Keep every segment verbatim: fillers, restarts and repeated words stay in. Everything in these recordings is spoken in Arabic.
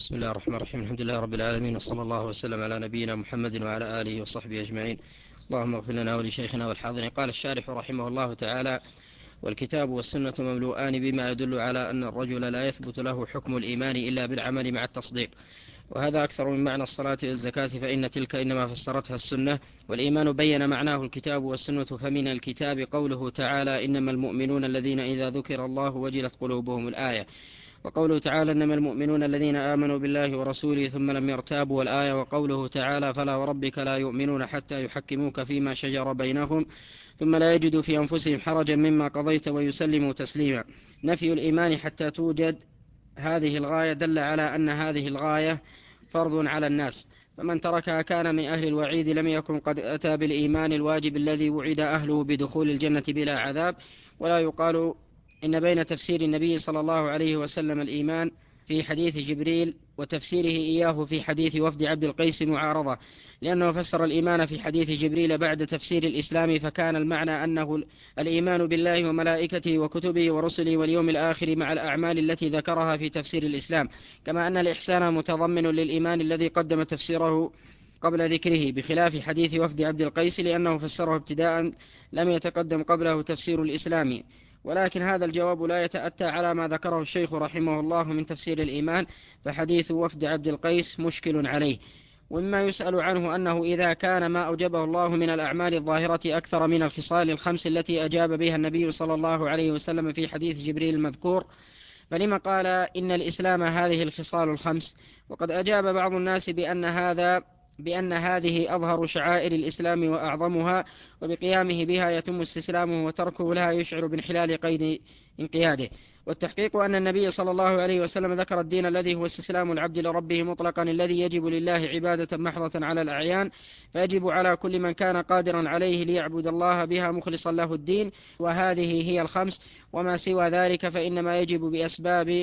بسم الله الرحمن الرحيم. الحمد لله رب العالمين، وصلى الله وسلم على نبينا محمد وعلى آله وصحبه أجمعين. اللهم اغفر لنا ولشيخنا والحاضرين. قال الشارح رحمه الله تعالى: والكتاب والسنة مملوءان بما يدل على أن الرجل لا يثبت له حكم الإيمان إلا بالعمل مع التصديق، وهذا أكثر من معنى الصلاة والزكاة، فإن تلك إنما فسرتها السنة، والإيمان بين معناه الكتاب والسنة. فمن الكتاب قوله تعالى: إنما المؤمنون الذين إذا ذكر الله وجلت قلوبهم، الآية. وقوله تعالى: إنما المؤمنون الذين آمنوا بالله ورسوله ثم لم يرتابوا، والآية. وقوله تعالى: فلا وربك لا يؤمنون حتى يحكموك فيما شجر بينهم ثم لا يجدوا في أنفسهم حرجا مما قضيت ويسلموا تسليما. نفي الإيمان حتى توجد هذه الغاية دل على أن هذه الغاية فرض على الناس، فمن تركها كان من أهل الوعيد، لم يكن قد أتى بالإيمان الواجب الذي وعد أهله بدخول الجنة بلا عذاب. ولا يقال إن بين تفسير النبي صلى الله عليه وسلم الإيمان في حديث جبريل وتفسيره إياه في حديث وفد عبد القيس معارضة، لأنه فسر الإيمان في حديث جبريل بعد تفسير الإسلام، فكان المعنى أنه الإيمان بالله وملائكته وكتبه ورسله واليوم الآخر مع الأعمال التي ذكرها في تفسير الإسلام، كما أن الإحسان متضمن للإيمان الذي قدم تفسيره قبل ذكره، بخلاف حديث وفد عبد القيس لأنه فسره ابتداء لم يتقدم قبله تفسير الإسلام. ولكن هذا الجواب لا يتأتى على ما ذكره الشيخ رحمه الله من تفسير الإيمان، فحديث وفد عبد القيس مشكل عليه. ومما يسأل عنه أنه إذا كان ما أوجبه الله من الأعمال الظاهرة أكثر من الخصال الخمس التي أجاب بها النبي صلى الله عليه وسلم في حديث جبريل المذكور، فلما قال إن الإسلام هذه الخصال الخمس؟ وقد أجاب بعض الناس بأن هذا بأن هذه أظهر شعائر الإسلام وأعظمها، وبقيامه بها يتم استسلامه، وتركه لها يشعر بانحلال قيد انقياده. والتحقيق أن النبي صلى الله عليه وسلم ذكر الدين الذي هو استسلام العبد لربه مطلقا، الذي يجب لله عبادة محضة على الأعيان، فيجب على كل من كان قادرا عليه ليعبد الله بها مخلصا له الدين، وهذه هي الخمس. وما سوى ذلك فإنما يجب بأسباب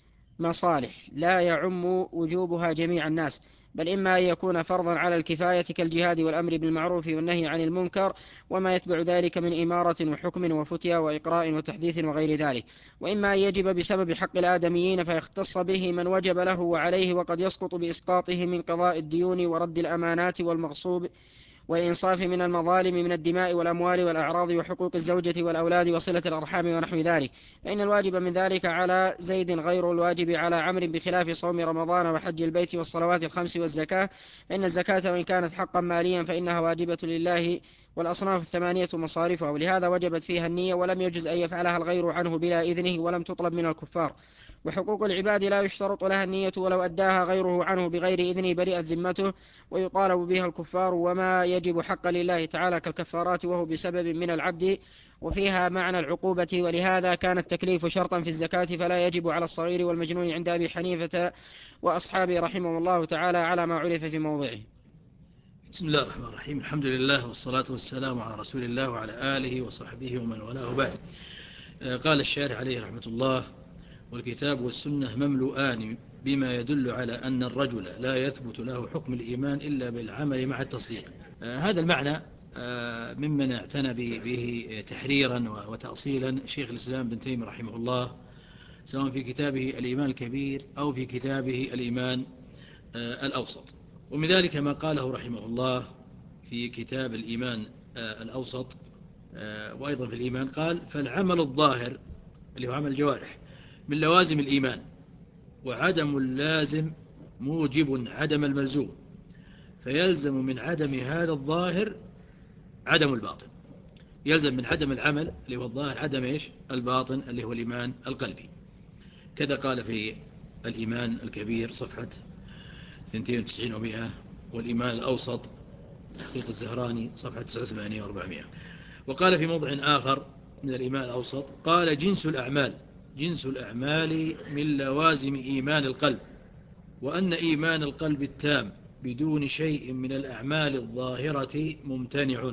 مصالح لا يعم وجوبها جميع الناس، بل إما أن يكون فرضا على الكفاية كالجهاد والأمر بالمعروف والنهي عن المنكر وما يتبع ذلك من إمارة وحكم وفتيا وإقراء وتحديث وغير ذلك، وإما أن يجب بسبب حق الآدميين فيختص به من وجب له وعليه، وقد يسقط بإسقاطه من قضاء الديون ورد الأمانات والمغصوب والإنصاف من المظالم من الدماء والأموال والأعراض وحقوق الزوجة والأولاد وصلة الأرحام ونحو ذلك، فإن الواجب من ذلك على زيد غير الواجب على عمرو، بخلاف صوم رمضان وحج البيت والصلوات الخمس والزكاة، فإن الزكاة وإن كانت حقا ماليا فإنها واجبة لله والأصناف الثمانية مصارفها، ولهذا وجبت فيها النية، ولم يجز أن يفعلها الغير عنه بلا إذنه، ولم تطلب من الكفار. وحقوق العباد لا يشترط لها النية، ولو أداها غيره عنه بغير إذنه برئت ذمته ويطالب بها الكفار. وما يجب حقا لله تعالى كالكفارات وهو بسبب من العبد، وفيها معنى العقوبة، ولهذا كان التكليف شرطا في الزكاة، فلا يجب على الصغير والمجنون عند أبي حنيفة وأصحابه رحمه الله تعالى على ما عرف في موضعه. بسم الله الرحمن الرحيم. الحمد لله والصلاة والسلام على رسول الله وعلى آله وصحبه ومن والاه، بعد. قال الشارح عليه رحمة الله: والكتاب والسنة مملوءان بما يدل على أن الرجل لا يثبت له حكم الإيمان إلا بالعمل مع التصديق. هذا المعنى ممن اعتنى به تحريرا وتأصيلا شيخ الإسلام بن تيمية رحمه الله، سواء في كتابه الإيمان الكبير أو في كتابه الإيمان الأوسط. ومن ذلك ما قاله رحمه الله في كتاب الإيمان الأوسط، وأيضا في الإيمان قال: فالعمل الظاهر اللي هو عمل الجوارح من لوازم الإيمان، وعدم اللازم موجب عدم الملزوم، فيلزم من عدم هذا الظاهر عدم الباطن. يلزم من عدم العمل اللي هو الظاهر عدم إيش؟ الباطن اللي هو الإيمان القلبي. كذا قال في الإيمان الكبير صفحة اثنين وتسعين ومئة، والإيمان الأوسط تحقيق الزهراني صفحة تسعة وثمانين وأربعمائة. وقال في موضع آخر من الإيمان الأوسط قال: جنس الأعمال جنس الأعمال من لوازم إيمان القلب، وأن إيمان القلب التام بدون شيء من الأعمال الظاهرة ممتنع.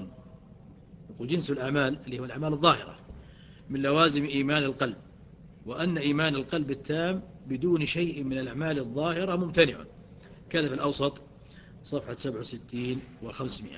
وجنس الأعمال اللي هو الأعمال الظاهرة من لوازم إيمان القلب، وأن إيمان القلب التام بدون شيء من الأعمال الظاهرة ممتنع. كذا في الأوسط صفحة سبعة وستين وخمسمائة.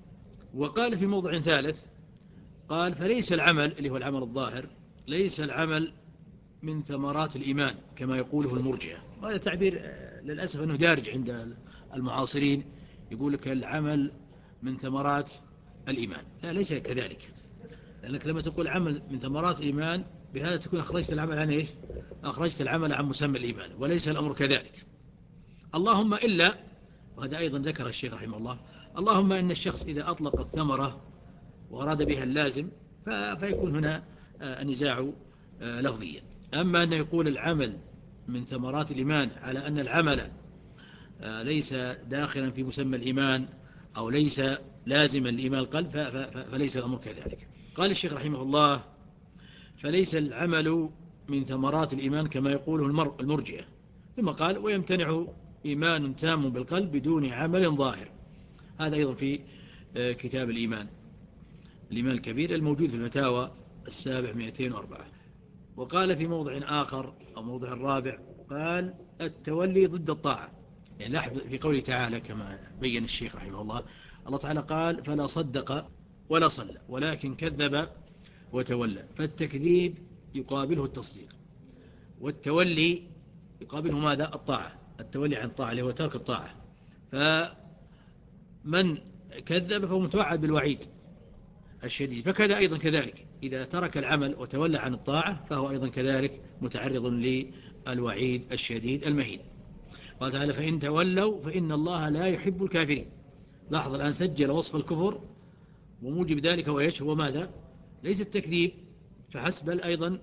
وقال في موضع ثالث قال: فليس العمل اللي هو العمل الظاهر ليس العمل من ثمرات الإيمان كما يقوله المرجئة. وهذا تعبير للأسف أنه دارج عند المعاصرين، يقول لك العمل من ثمرات الإيمان. لا، ليس كذلك، لأنك لما تقول عمل من ثمرات الإيمان بهذا تكون أخرجت العمل عن إيش؟ أخرجت العمل عن مسمى الإيمان، وليس الأمر كذلك. اللهم إلا، وهذا أيضا ذكر الشيخ رحمه الله، اللهم إن الشخص إذا أطلق الثمرة وأراد بها اللازم فيكون هنا النزاع لفظيا. أما أن يقول العمل من ثمرات الإيمان على أن العمل ليس داخلا في مسمى الإيمان أو ليس لازما لإيمان القلب فليس الأمر كذلك. قال الشيخ رحمه الله: فليس العمل من ثمرات الإيمان كما يقوله المرجئة. ثم قال: ويمتنع إيمان تام بالقلب بدون عمل ظاهر. هذا أيضا في كتاب الإيمان الإيمان الكبير الموجود في الفتاوى السابع مئتين وأربعة. وقال في موضع آخر أو موضع رابع، قال: التولي ضد الطاعة. يعني لاحظ في قوله تعالى كما بين الشيخ رحمه الله، الله تعالى قال: فلا صدق ولا صلى ولكن كذب وتولى. فالتكذيب يقابله التصديق، والتولي يقابله ماذا؟ الطاعة. التولي عن الطاعة اللي هو ترك الطاعة. فمن كذب فهو متوعد بالوعيد الشديد، فكذا أيضا كذلك إذا ترك العمل وتولى عن الطاعة فهو أيضا كذلك متعرض للوعيد الشديد المهين. قال تعالى: فإن تولوا فإن الله لا يحب الكافرين. لاحظ الآن سجل وصف الكفر، وموجب ذلك هو ايش؟ هو ماذا؟ ليس التكذيب فحسب، بل أيضا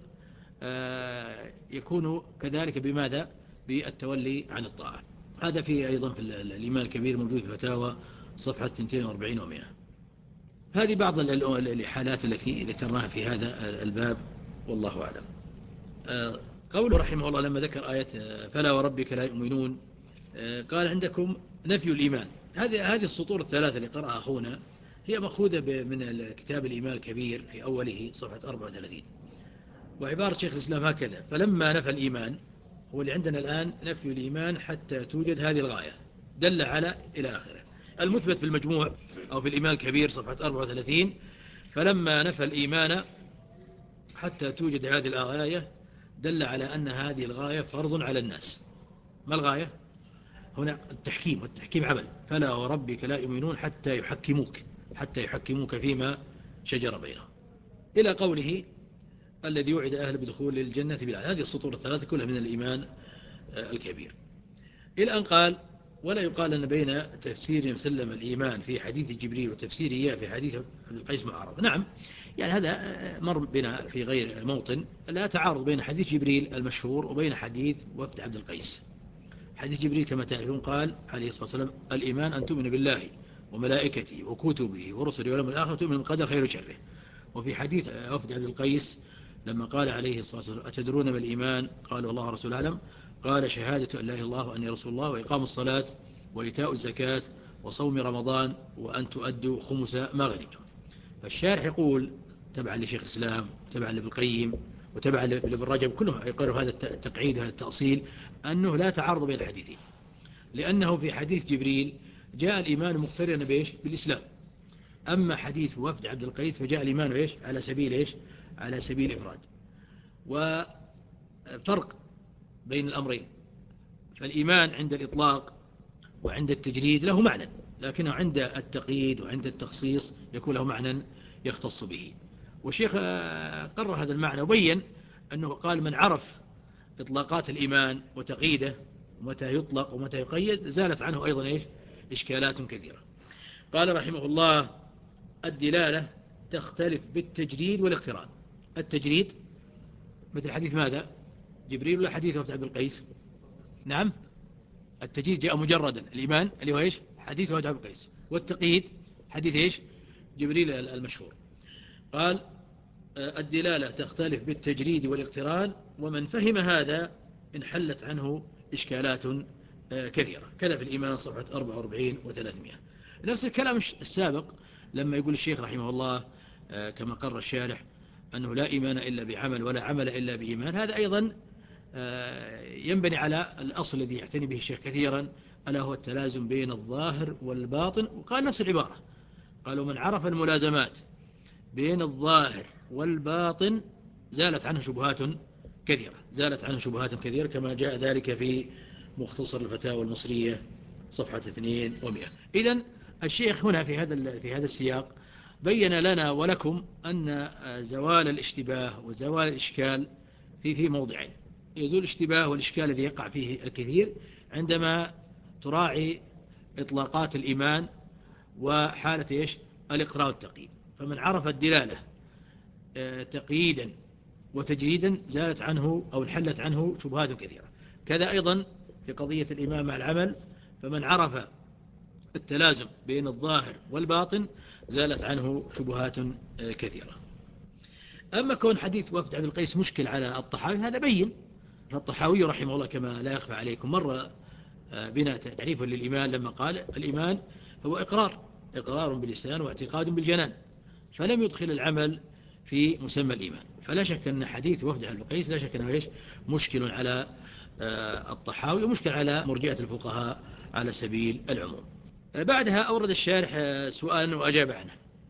يكون كذلك بماذا؟ بالتولي عن الطاعة. هذا فيه أيضا في الإيمان الكبير موجود في الفتاوى صفحة اثنين وأربعين ومئة. هذه بعض الحالات التي ذكرناها في هذا الباب، والله أعلم. قوله رحمه الله لما ذكر آية فلا وربك لا يؤمنون، قال: عندكم نفي الإيمان. هذه هذه السطور الثلاثة اللي قرأها أخونا هي مأخوذة من كتاب الإيمان الكبير في أوله صفحة أربعة وثلاثين. وعبارة شيخ الإسلام هكذا: فلما نفى الإيمان، هو اللي عندنا الآن نفي الإيمان حتى توجد هذه الغاية، دل على إلى آخره. المثبت في المجموع أو في الإيمان الكبير صفحة أربعة وثلاثين: فلما نفى الإيمان حتى توجد هذه الغاية دل على أن هذه الغاية فرض على الناس. ما الغاية؟ هنا التحكيم، والتحكيم عمل. فلا وربك لا يؤمنون حتى يحكموك حتى يحكموك فيما شجر بينهم، إلى قوله: الذي يوعد أهل بدخول الجنة بالعدل. هذه السطور الثلاثة كلها من الإيمان الكبير، إلى أن قال: ولا يقال أن بين تفسير مسلم الإيمان في حديث جبريل وتفسير إياه في حديث القيس معارض. نعم، يعني هذا مر بنا في غير موطن، لا تعارض بين حديث جبريل المشهور وبين حديث وفد عبد القيس. حديث جبريل كما تعرفون قال عليه الصلاة والسلام: الإيمان أن تؤمن بالله وملائكته وكتبه ورسله واليوم الآخر تؤمن بالقدر خير وشره. وفي حديث وفد عبد القيس لما قال عليه الصلاة والسلام: أتدرون ما الإيمان؟ قال: والله رسول أعلم. قال: شهادة أن لا إله إلا الله وأني رسول الله وإقام الصلاة وإيتاء الزكاة وصوم رمضان وأن تؤدوا خمس ما غنمتم. فالشارح يقول تبعا لشيخ الإسلام، تبعا لابن القيم، وتبعا لابن رجب، كلهم يقرروا هذا التقعيد هذا التأصيل، أنه لا تعارض بين الحديثين، لأنه في حديث جبريل جاء الإيمان مقترنا بإيش؟ بالإسلام. أما حديث وفد عبد القيس فجاء الإيمان إيش؟ على سبيل إيش؟ على سبيل إفراد. وفرق بين الأمرين، فالإيمان عند الإطلاق وعند التجريد له معنى، لكنه عند التقييد وعند التخصيص يكون له معنى يختص به. والشيخ قرر هذا المعنى وبين أنه قال: من عرف إطلاقات الإيمان وتقييده ومتى يطلق ومتى يقيد زالت عنه أيضا إيش؟ إشكالات كثيرة. قال رحمه الله: الدلالة تختلف بالتجريد والاقتران. التجريد مثل حديث ماذا؟ جبريل ولا حديث وفد عبد القيس؟ نعم، التجريد جاء مجردا، الإيمان اللي هو إيش؟ حديث وفد عبد القيس. والتقييد حديث إيش؟ جبريل المشهور. قال: الدلالة تختلف بالتجريد والاقتران، ومن فهم هذا انحلت عنه إشكالات كثيرة. كذا في الإيمان صفحة أربعة وأربعين وثلاثمائة. نفس الكلام السابق لما يقول الشيخ رحمه الله كما قرر الشارح أنه لا إيمان إلا بعمل ولا عمل إلا بإيمان، هذا أيضا ينبني على الأصل الذي يعتني به الشيخ كثيرا، ألا هو التلازم بين الظاهر والباطن. وقال نفس العبارة، قالوا: من عرف الملازمات بين الظاهر والباطن زالت عنه شبهات كثيرة، زالت عنه شبهات كثيرة كما جاء ذلك في مختصر الفتاوى المصرية صفحة اثنين ومئة. إذن الشيخ هنا في هذا في هذا السياق بين لنا ولكم أن زوال الاشتباه وزوال الإشكال في في موضعين. يزول الاشتباه والإشكال الذي يقع فيه الكثير عندما تراعي إطلاقات الإيمان وحالة إيش الإقرار والتقييد. فمن عرف الدلالة تقييدا وتجريدا زالت عنه أو انحلت عنه شبهات كثيرة. كذا أيضا في قضية الإيمان مع العمل، فمن عرف التلازم بين الظاهر والباطن زالت عنه شبهات كثيرة. أما كون حديث وفد عبد القيس مشكل على الطحاوي هذا بين. فالطحاوي رحمه الله كما لا يخفى عليكم مر بنا تعريفا للإيمان لما قال الإيمان هو إقرار إقرار باللسان واعتقاد بالجنان، فلم يدخل العمل في مسمى الإيمان. فلا شك أن حديث وفد عبد القيس لا شك أنه إيش مشكل على الطحاوي ومشكل على مرجئة الفقهاء على سبيل العموم. بعدها أورد الشارح سؤالا وأجاب عنه.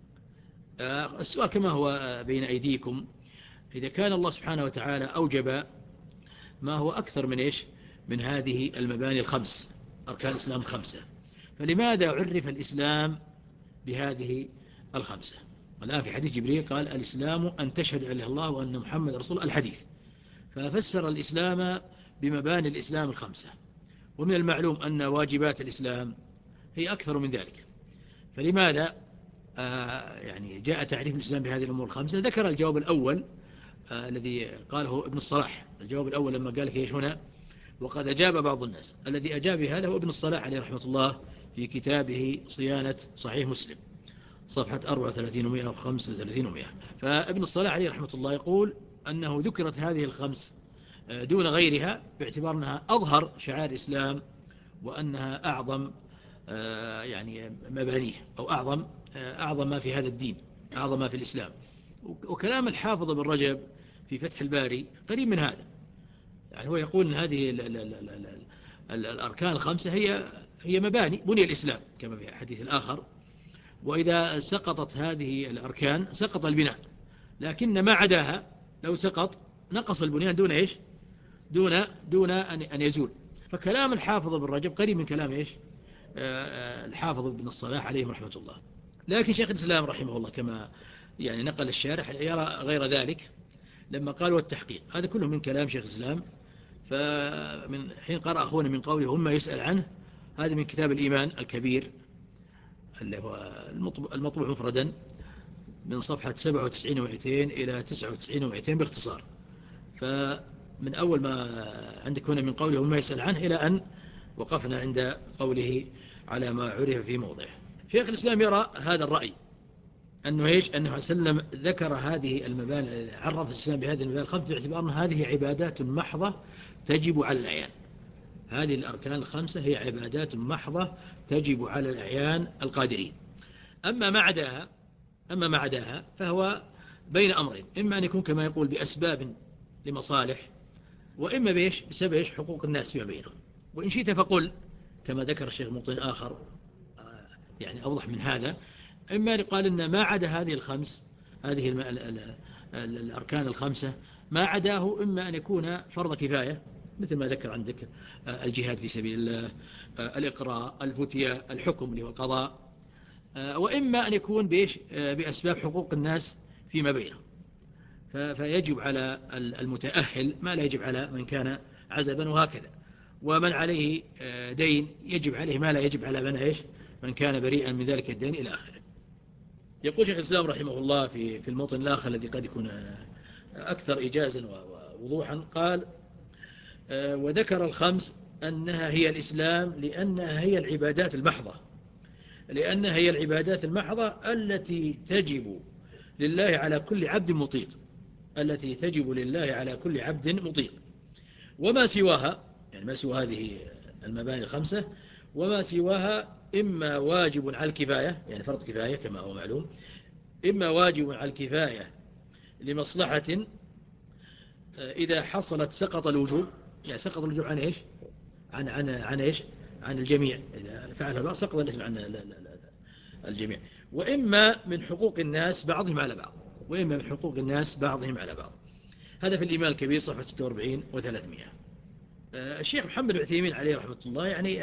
السؤال كما هو بين أيديكم: إذا كان الله سبحانه وتعالى أوجب ما هو أكثر من إيش من هذه المباني الخمس، أركان الإسلام خمسة، فلماذا عرف الإسلام بهذه الخمسة؟ والآن في حديث جبريل قال الإسلام أن تشهد أن الله وأن محمد رسول الحديث، ففسر الإسلام بمباني الإسلام الخمسة، ومن المعلوم أن واجبات الإسلام هي أكثر من ذلك، فلماذا آه يعني جاء تعريف الإسلام بهذه الأمور الخمسة؟ ذكر الجواب الأول آه الذي قاله ابن الصلاح. الجواب الأول لما قال ايش هنا: وقد أجاب بعض الناس. الذي أجاب هذا هو ابن الصلاح عليه رحمة الله في كتابه صيانة صحيح مسلم صفحة أربعة وثلاثين ومئة وخمسة وثلاثين ومئة. فابن الصلاح عليه رحمة الله يقول أنه ذكرت هذه الخمس دون غيرها باعتبار أنها أظهر شعائر الإسلام وأنها أعظم يعني مبانيه أو أعظم أعظم ما في هذا الدين، أعظم ما في الإسلام. وكلام الحافظ بن رجب في فتح الباري قريب من هذا. يعني هو يقول أن هذه ال ال ال ال ال ال الأركان الخمسة هي هي مباني بني الإسلام كما في الحديث الآخر، وإذا سقطت هذه الأركان سقط البناء، لكن ما عداها لو سقط نقص البنيان دون إيش دون دون أن يزول. فكلام الحافظ بن رجب قريب من كلام إيش الحافظ بن الصلاح عليهم رحمة الله. لكن شيخ الإسلام رحمه الله كما يعني نقل الشارح يرى غير ذلك لما قال والتحقيق. هذا كله من كلام شيخ الإسلام. فمن حين قرأ أخونا من قوله هم يسأل عنه، هذا من كتاب الإيمان الكبير اللي هو المطبوع مفردا من صفحة سبعة وتسعين ومئتين إلى تسعة وتسعين ومئتين باختصار. فمن أول ما عندك هنا من قوله هم يسأل عنه إلى أن وقفنا عند قوله على ما عرف في موضعه. شيخ الإسلام يرى هذا الرأي أنه إيش أنه سلم ذكر هذه المباني، عرف الإسلام بهذه المباني الخمس باعتبار أن هذه عبادات محضة تجب على الأعيان. هذه الأركان الخمسة هي عبادات محضة تجب على الأعيان القادرين. أما ما عداها أما ما عداها فهو بين أمرين: إما أن يكون كما يقول بأسباب لمصالح، وإما بيش بسبب إيش حقوق الناس فيما بينهم. وإن شئت فقل كما ذكر الشيخ موطن آخر يعني أوضح من هذا: إما قال إن ما عدا هذه الخمس هذه ال ال ال الأركان الخمسة ما عداه إما أن يكون فرض كفاية مثل ما ذكر عندك الجهاد في سبيل الله، الإقراء، الفتية، الحكم اللي هو القضاء، وإما أن يكون بإيش بأسباب حقوق الناس فيما بينهم، فيجب على المتأهل ما لا يجب على من كان عزبا، وهكذا. ومن عليه دين يجب عليه ما لا يجب على من إيش من كان بريئا من ذلك الدين إلى آخره. يقول شيخ الإسلام رحمه الله في في الموطن الآخر الذي قد يكون أكثر إيجازا ووضوحا، قال وذكر الخمس أنها هي الإسلام لأنها هي العبادات المحضة لأنها هي العبادات المحضة التي تجب لله على كل عبد مطيق التي تجب لله على كل عبد مطيق وما سواها يعني ما سوى هذه المباني الخمسة وما سواها إما واجب على الكفاية يعني فرض كفاية كما هو معلوم، إما واجب على الكفاية لمصلحة إذا حصلت سقط الوجوب يعني سقط الوجوب عن إيش عن عن عن إيش عن الجميع، إذا فعل هذا سقط الاسم عن لا لا لا الجميع، وإما من حقوق الناس بعضهم على بعض وإما من حقوق الناس بعضهم على بعض. هذا في الإيمان الكبير صفحة ستة وأربعين وثلاثمائة. الشيخ محمد بن عثيمين عليه رحمة الله يعني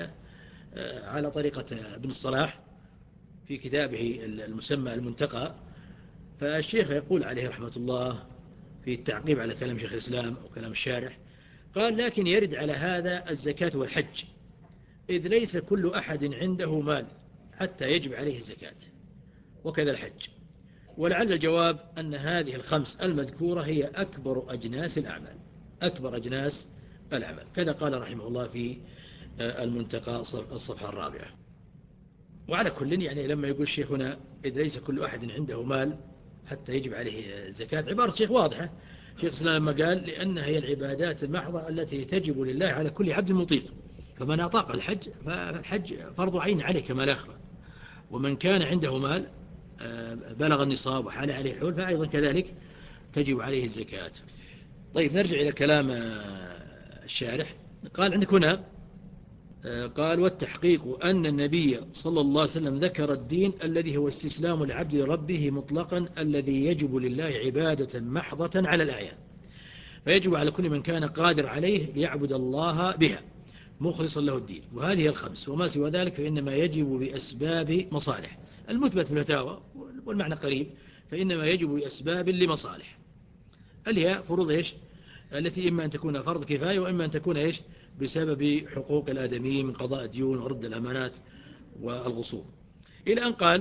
على طريقة ابن الصلاح في كتابه المسمى المنتقى، فالشيخ يقول عليه رحمة الله في التعقيب على كلام شيخ الإسلام أو كلام الشارح، قال: لكن يرد على هذا الزكاة والحج، إذ ليس كل أحد عنده مال حتى يجب عليه الزكاة، وكذا الحج. ولعل الجواب أن هذه الخمس المذكورة هي أكبر أجناس الأعمال، أكبر أجناس الأعمال، كذا قال رحمه الله في المنتقى الصفحة الرابعة. وعلى كل يعني لما يقول شيخنا إذ ليس كل أحد عنده مال حتى يجب عليه الزكاة، عبارة شيخ واضحة. شيخ الإسلام لما قال: لأنها هي العبادات المحضة التي تجب لله على كل عبد مطيق، فمن أطاق الحج فالحج فرض عين عليه كما لا يخفى، ومن كان عنده مال بلغ النصاب وحال عليه الحول فأيضا كذلك تجب عليه الزكاة. طيب نرجع إلى كلام الشارح. قال عندك هنا، قال: والتحقيق أن النبي صلى الله عليه وسلم ذكر الدين الذي هو استسلام العبد لربه مطلقا، الذي يجب لله عبادة محضة على الأعيان، فيجب على كل من كان قادر عليه ليعبد الله بها مخلصا له الدين، وهذه الخمس، وما سوى ذلك فإنما يجب بأسباب مصالح، المثبت في الفتاوى والمعنى قريب، فإنما يجب بأسباب لمصالح، اللي هي فروض إيش؟ التي إما أن تكون فرض كفاية، وإما أن تكون إيش؟ بسبب حقوق الآدميين من قضاء الديون ورد الأمانات والغصوب، إلى أن قال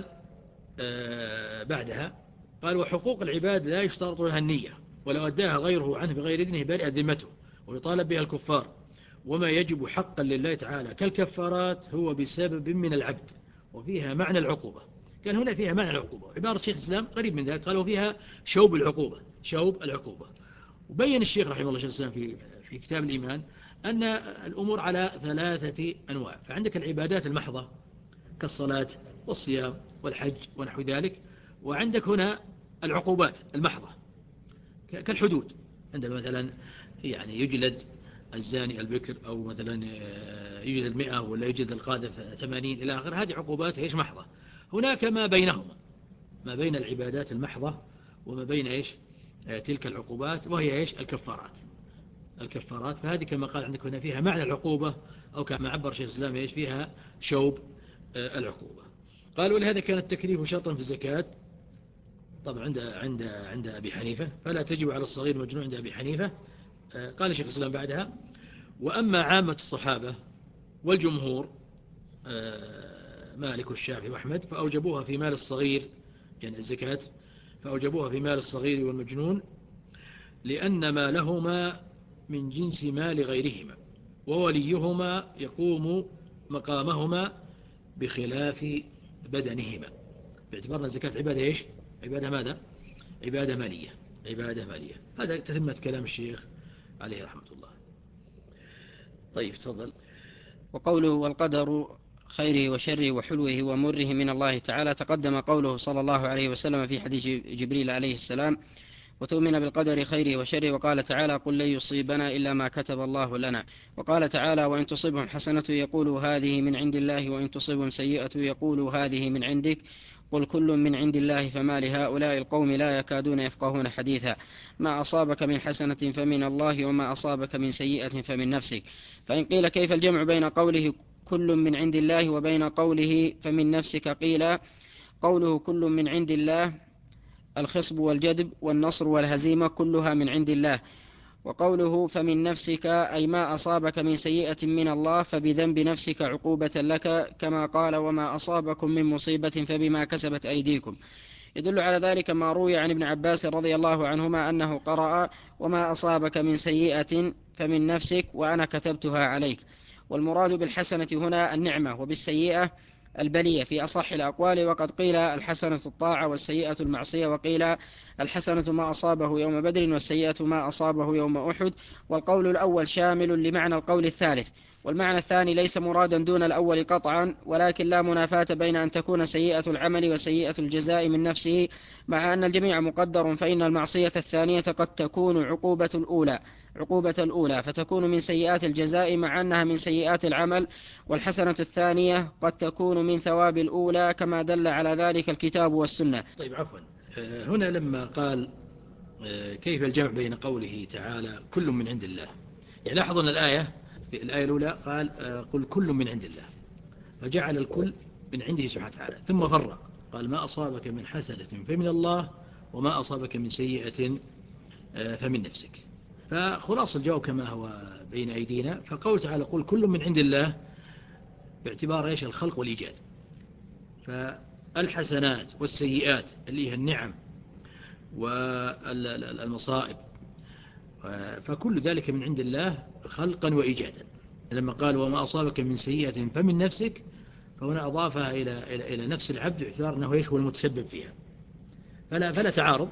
آه بعدها، قال: وحقوق العباد لا يشترط لها النية، ولو أداها غيره عنه بغير إذنه برئت ذمته ويطالب بها الكفار، وما يجب حقا لله تعالى كالكفارات هو بسبب من العبد، وفيها معنى العقوبة. كان هنا فيها معنى العقوبة، عبارة شيخ الإسلام قريب من ذلك، قالوا فيها شوب العقوبة، شوب العقوبة. وبين الشيخ رحمه الله شيخ الإسلام في في كتاب الإيمان أن الأمور على ثلاثة أنواع. فعندك العبادات المحضة كالصلاة والصيام والحج ونحو ذلك، وعندك هنا العقوبات المحضة كالحدود، عندما مثلا يعني يجلد الزاني البكر، أو مثلا يجلد مئة ولا يجلد القاذف ثمانين إلى آخر، هذه عقوبات إيش؟ محضة. هناك ما بينهما، ما بين العبادات المحضة وما بين إيش؟ تلك العقوبات، وهي إيش؟ الكفارات، الكفارات. فهذه كما قال عندك هنا فيها معنى العقوبة، أو كما عبر شيخ الإسلام إيش؟ فيها شوب العقوبة. قال: ولهذا كان التكليف شرطا في الزكاة، طبعا عند عند عند أبي حنيفة، فلا تجب على الصغير المجنون عند أبي حنيفة. قال شيخ الإسلام بعدها: وأما عامة الصحابة والجمهور مالك والشافعي وأحمد فأوجبوها في مال الصغير، يعني الزكاة، فأوجبوها في مال الصغير والمجنون، لأن مالهما من جنس مال غيرهما، ووليهما يقوم مقامهما بخلاف بدنهما، باعتبارنا الزكاة عبادة إيش؟ عبادة ماذا؟ عبادة مالية، عبادة مالية. هذا تتمة كلام الشيخ عليه رحمة الله. طيب تفضل. وقوله: والقدر خيره وشره وحلوه ومره من الله تعالى، تقدم قوله صلى الله عليه وسلم في حديث جبريل عليه السلام: وتؤمن بالقدر خيره وشره. وقال تعالى: قل لن يصيبنا إلا ما كتب الله لنا. وقال تعالى: وإن تصبهم حسنة يقولوا هذه من عند الله، وإن تصبهم سيئة يقولوا هذه من عندك، قل كل من عند الله فما لهؤلاء القوم لا يكادون يفقهون حديثا، ما أصابك من حسنة فمن الله، وما أصابك من سيئة فمن نفسك. فإن قيل كيف الجمع بين قوله كل من عند الله وبين قوله فمن نفسك؟ قيل قوله كل من عند الله الخصب والجدب والنصر والهزيمة كلها من عند الله، وقوله فمن نفسك أي ما أصابك من سيئة من الله فبذنب نفسك عقوبة لك، كما قال: وما أصابكم من مصيبة فبما كسبت أيديكم. يدل على ذلك ما روي عن ابن عباس رضي الله عنهما أنه قرأ: وما أصابك من سيئة فمن نفسك وأنا كتبتها عليك. والمراد بالحسنة هنا النعمة، وبالسيئة البلية في أصح الأقوال. وقد قيل الحسنة الطاعة والسيئة المعصية، وقيل الحسنة ما أصابه يوم بدر والسيئة ما أصابه يوم أحد. والقول الأول شامل لمعنى القول الثالث، والمعنى الثاني ليس مرادا دون الأول قطعا، ولكن لا منافاة بين أن تكون سيئة العمل وسيئة الجزاء من نفسه، مع أن الجميع مقدر، فإن المعصية الثانية قد تكون عقوبة الأولى عقوبة الأولى فتكون من سيئات الجزاء مع أنها من سيئات العمل، والحسنة الثانية قد تكون من ثواب الأولى، كما دل على ذلك الكتاب والسنة. طيب عفوا، هنا لما قال كيف الجمع بين قوله تعالى كل من عند الله؟ يعني لاحظوا أن الآية في الآية الأولى قال قل كل من عند الله، فجعل الكل من عنده سبحانه وتعالى، ثم فرق قال ما أصابك من حسنة فمن الله وما أصابك من سيئة فمن نفسك. فخلاص الجواب كما هو بين أيدينا، فقول تعالى قل كل من عند الله باعتبار إيش؟ الخلق والإيجاد. فالحسنات والسيئات اللي هي النعم والمصائب، فكل ذلك من عند الله خلقا وإيجادا. لما قال وما أصابك من سيئة فمن نفسك، فهنا أضافها إلى إلى إلى نفس العبد باعتبار أنه إيش هو المتسبب فيها، فلا فلا تعارض.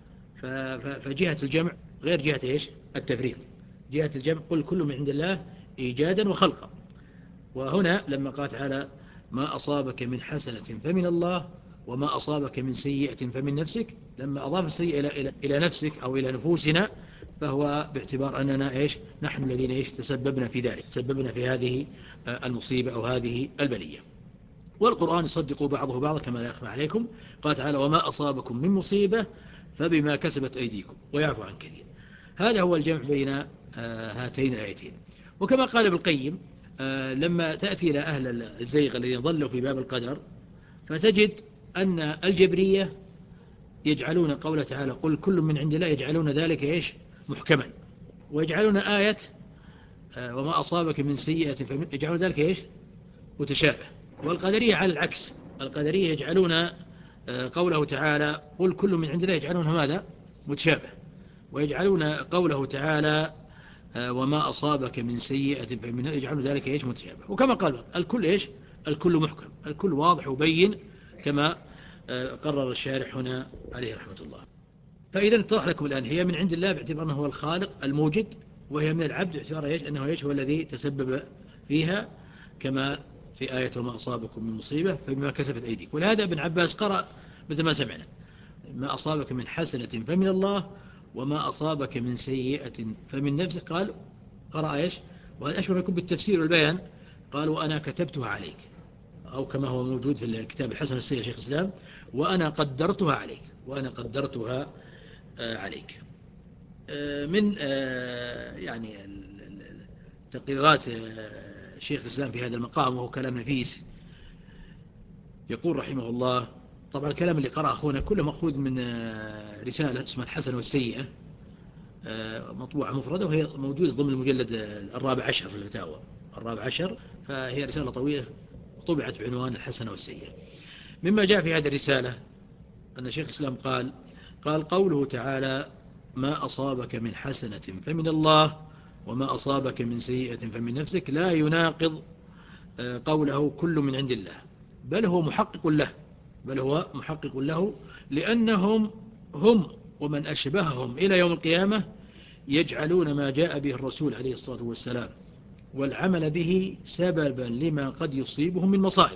فجهة الجمع غير جهة إيش؟ التفريق. جهة الجمع قل كل من عند الله إيجادا وخلقا. وهنا لما قال تعالى ما أصابك من حسنة فمن الله وما أصابك من سيئة فمن نفسك، لما أضاف السيئة إلى, إلى, إلى نفسك أو إلى نفوسنا، فهو باعتبار أننا إيش؟ نحن الذين إيش؟ تسببنا في ذلك، تسببنا في هذه المصيبة أو هذه البلية. والقرآن يصدق بعضه بعضا كما لا يخفى عليكم. قال تعالى وما أصابكم من مصيبة فبما كسبت أيديكم ويعفو عن كثير. هذا هو الجمع بين هاتين الآيتين. وكما قال ابن القيم لما تأتي إلى أهل الزيغ الذين ظلوا في باب القدر، فتجد أن الجبرية يجعلون قوله تعالى قل كل من عند الله، يجعلون ذلك إيش؟ محكما، ويجعلون آية وما أصابك من سيئة يجعلون ذلك إيش؟ متشابه. والقدرية على العكس، القدرية يجعلون قوله تعالى قل كل من عند الله يجعلونه ماذا؟ متشابه. ويجعلون قوله تعالى وما أصابك من سيئة فمن يجعلون ذلك إيش؟ متشابه. وكما قال الكل إيش؟ الكل محكم، الكل واضح وبين كما قرر الشارح هنا عليه رحمة الله. فإذا اتضح لكم الآن هي من عند الله باعتبار أنه هو الخالق الموجد، وهي من العبد باعتبار إيش؟ أنه إيش؟ هو الذي تسبب فيها، كما في آية وما أصابكم من مصيبة فبما كسبت أيديكم. ولهذا ابن عباس قرأ مثل ما سمعنا ما أصابك من حسنة فمن الله وما أصابك من سيئة فمن نفسك، قال قرأ إيش؟ وهذا أشبه ما يكون بالتفسير والبيان، قال وأنا كتبتها عليك، أو كما هو موجود في الكتاب الحسن والسيئة شيخ الإسلام وأنا قدرتها عليك، وأنا قدرتها عليك. من يعني تقريرات شيخ الإسلام في هذا المقام، وهو كلام نفيس، يقول رحمه الله، طبعا الكلام اللي قرأ أخونا كله مأخوذ من رسالة اسمها الحسن والسيئة، مطبوعة مفردة، وهي موجودة ضمن المجلد الرابع عشر في الفتاوى الرابع عشر، فهي رسالة طويلة طبعت بعنوان الحسن والسيئة. مما جاء في هذه الرسالة أن شيخ الإسلام قال قال قوله تعالى ما أصابك من حسنة فمن الله وما أصابك من سيئة فمن نفسك لا يناقض قوله كل من عند الله، بل هو محقق له بل هو محقق له لأنهم هم ومن أشبههم إلى يوم القيامة يجعلون ما جاء به الرسول عليه الصلاة والسلام والعمل به سببا لما قد يصيبهم من مصائب،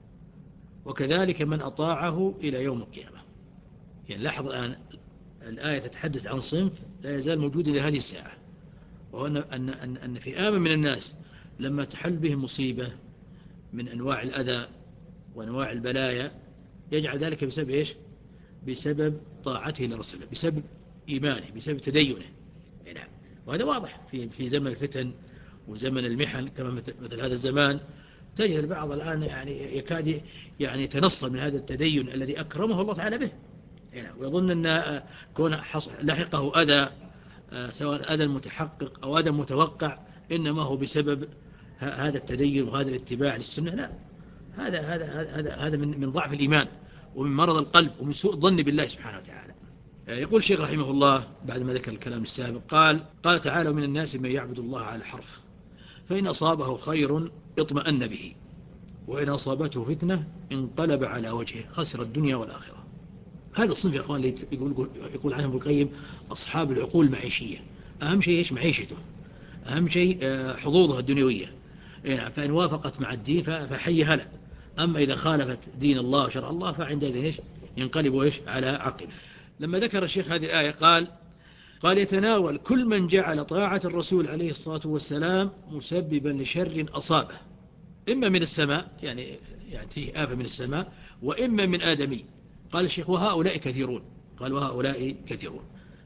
وكذلك من أطاعه إلى يوم القيامة. يعني لاحظ الآن الآية تتحدث عن صنف لا يزال موجود إلى هذه الساعة، وهو أن, أن, أن, أن في آمن من الناس لما تحل بهم مصيبة من أنواع الأذى وأنواع البلايا يجعل ذلك بسبب إيش؟ بسبب طاعته لرسوله، بسبب إيمانه، بسبب تدينه. نعم. وهذا واضح في في زمن الفتن وزمن المحن، كما مثل, مثل هذا الزمان تجد البعض الآن يعني يكاد يعني يتنصل من هذا التدين الذي أكرمه الله تعالى به، ويظن أن كون لحقه أذى سواء أذى متحقق أو أذى متوقع إنما هو بسبب هذا التدين وهذا الاتباع للسنة. لا، هذا هذا هذا هذا من من ضعف الإيمان ومن مرض القلب ومن سوء الظن بالله سبحانه وتعالى. يقول الشيخ رحمه الله بعد ما ذكر الكلام السابق قال قال تعالى ومن الناس من يعبد الله على حرف فإن أصابه خير اطمأن به وإن أصابته فتنة انقلب على وجهه خسر الدنيا والآخرة. هذا الصنف يا أخوان اللي يقول, يقول عنهم ابن القيم أصحاب العقول المعيشية، أهم شيء إيش؟ معيشته، أهم شيء حظوظها الدنيوية. يعني فإن وافقت مع الدين فحي هلا، أما إذا خالفت دين الله وشرع الله فعندئذ إيش؟ ينقلب إيش؟ على عقب. لما ذكر الشيخ هذه الآية قال قال يتناول كل من جعل طاعة الرسول عليه الصلاة والسلام مسببا لشر أصابه إما من السماء، يعني يعني فيه آفة من السماء، وإما من آدمي. قال الشيخ وهؤلاء كثيرون، قال وهؤلاء كثيرون.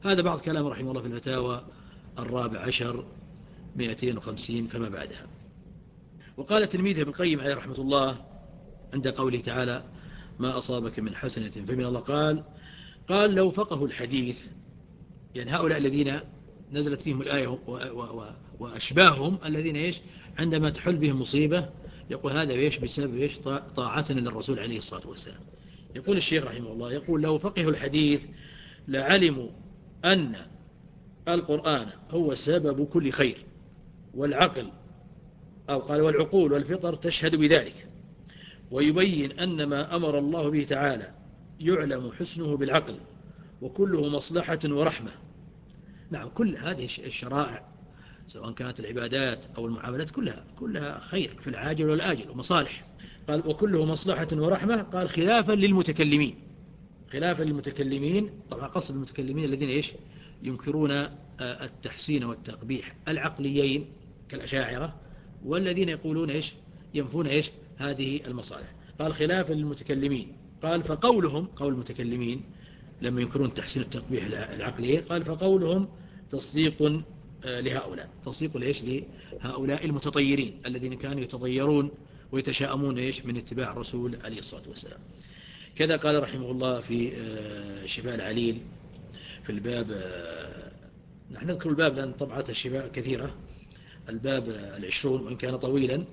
هذا بعض كلام رحمه الله في الفتاوى الرابع عشر مئتين وخمسين فما بعدها. وقال تلميذه ابن القيم عليه رحمة الله عند قوله تعالى ما أصابك من حسنة فمن الله، قال قال لو فقهوا الحديث، يعني هؤلاء الذين نزلت فيهم الآية وأشباههم الذين إيش عندما تحل بهم مصيبة يقول هذا إيش بسبب إيش طاعتنا للرسول عليه الصلاة والسلام. يقول الشيخ رحمه الله يقول لو فقهوا الحديث لعلموا أن القرآن هو سبب كل خير، والعقل أو قال والعقول والفطر تشهد بذلك، ويبين أن ما أمر الله به تعالى يعلم حسنه بالعقل وكله مصلحة ورحمة. نعم، كل هذه الشرائع سواء كانت العبادات أو المعاملات كلها كلها خير في العاجل والآجل ومصالح. قال وكله مصلحة ورحمة، قال خلافا للمتكلمين، خلافا للمتكلمين طبعا قصد المتكلمين الذين إيش ينكرون التحسين والتقبيح العقليين كالأشاعرة، والذين يقولون إيش ينفون إيش هذه المصالح. قال خلافا للمتكلمين، قال فقولهم قول المتكلمين لما ينكرون التحسين والتقبيح العقليين، قال فقولهم تصديق لهؤلاء، تصديق لإيش لهؤلاء المتطيرين الذين كانوا يتطيرون ويتشاءمون إيش من اتباع الرسول عليه الصلاة والسلام. كذا قال رحمه الله في شفاء العليل في الباب، نحن نذكر الباب لأن طبعات الشفاء كثيرة، الباب العشرون وإن كان طويلا،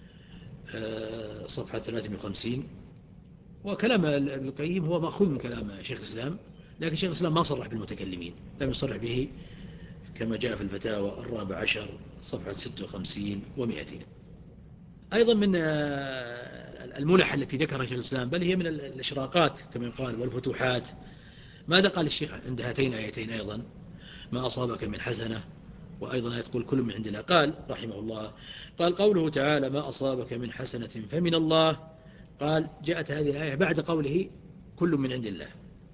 صفحة ثلاثمائة وخمسين. وكلام ابن القيم هو مأخوذ من كلام شيخ الإسلام، لكن شيخ الإسلام ما صرح بالمتكلمين، لم يصرح به كما جاء في الفتاوى الرابع عشر صفحة ستة وخمسين ومئتين. أيضا من الملح التي ذكرها شيخ الإسلام، بل هي من الإشراقات كما يقال والفتوحات. ماذا قال الشيخ عند هاتين آيتين أيضا ما أصابك من حسنة، وأيضا تقول كل من عند الله؟ قال رحمه الله قال قوله تعالى ما أصابك من حسنة فمن الله، قال جاءت هذه الآية بعد قوله كل من عند الله.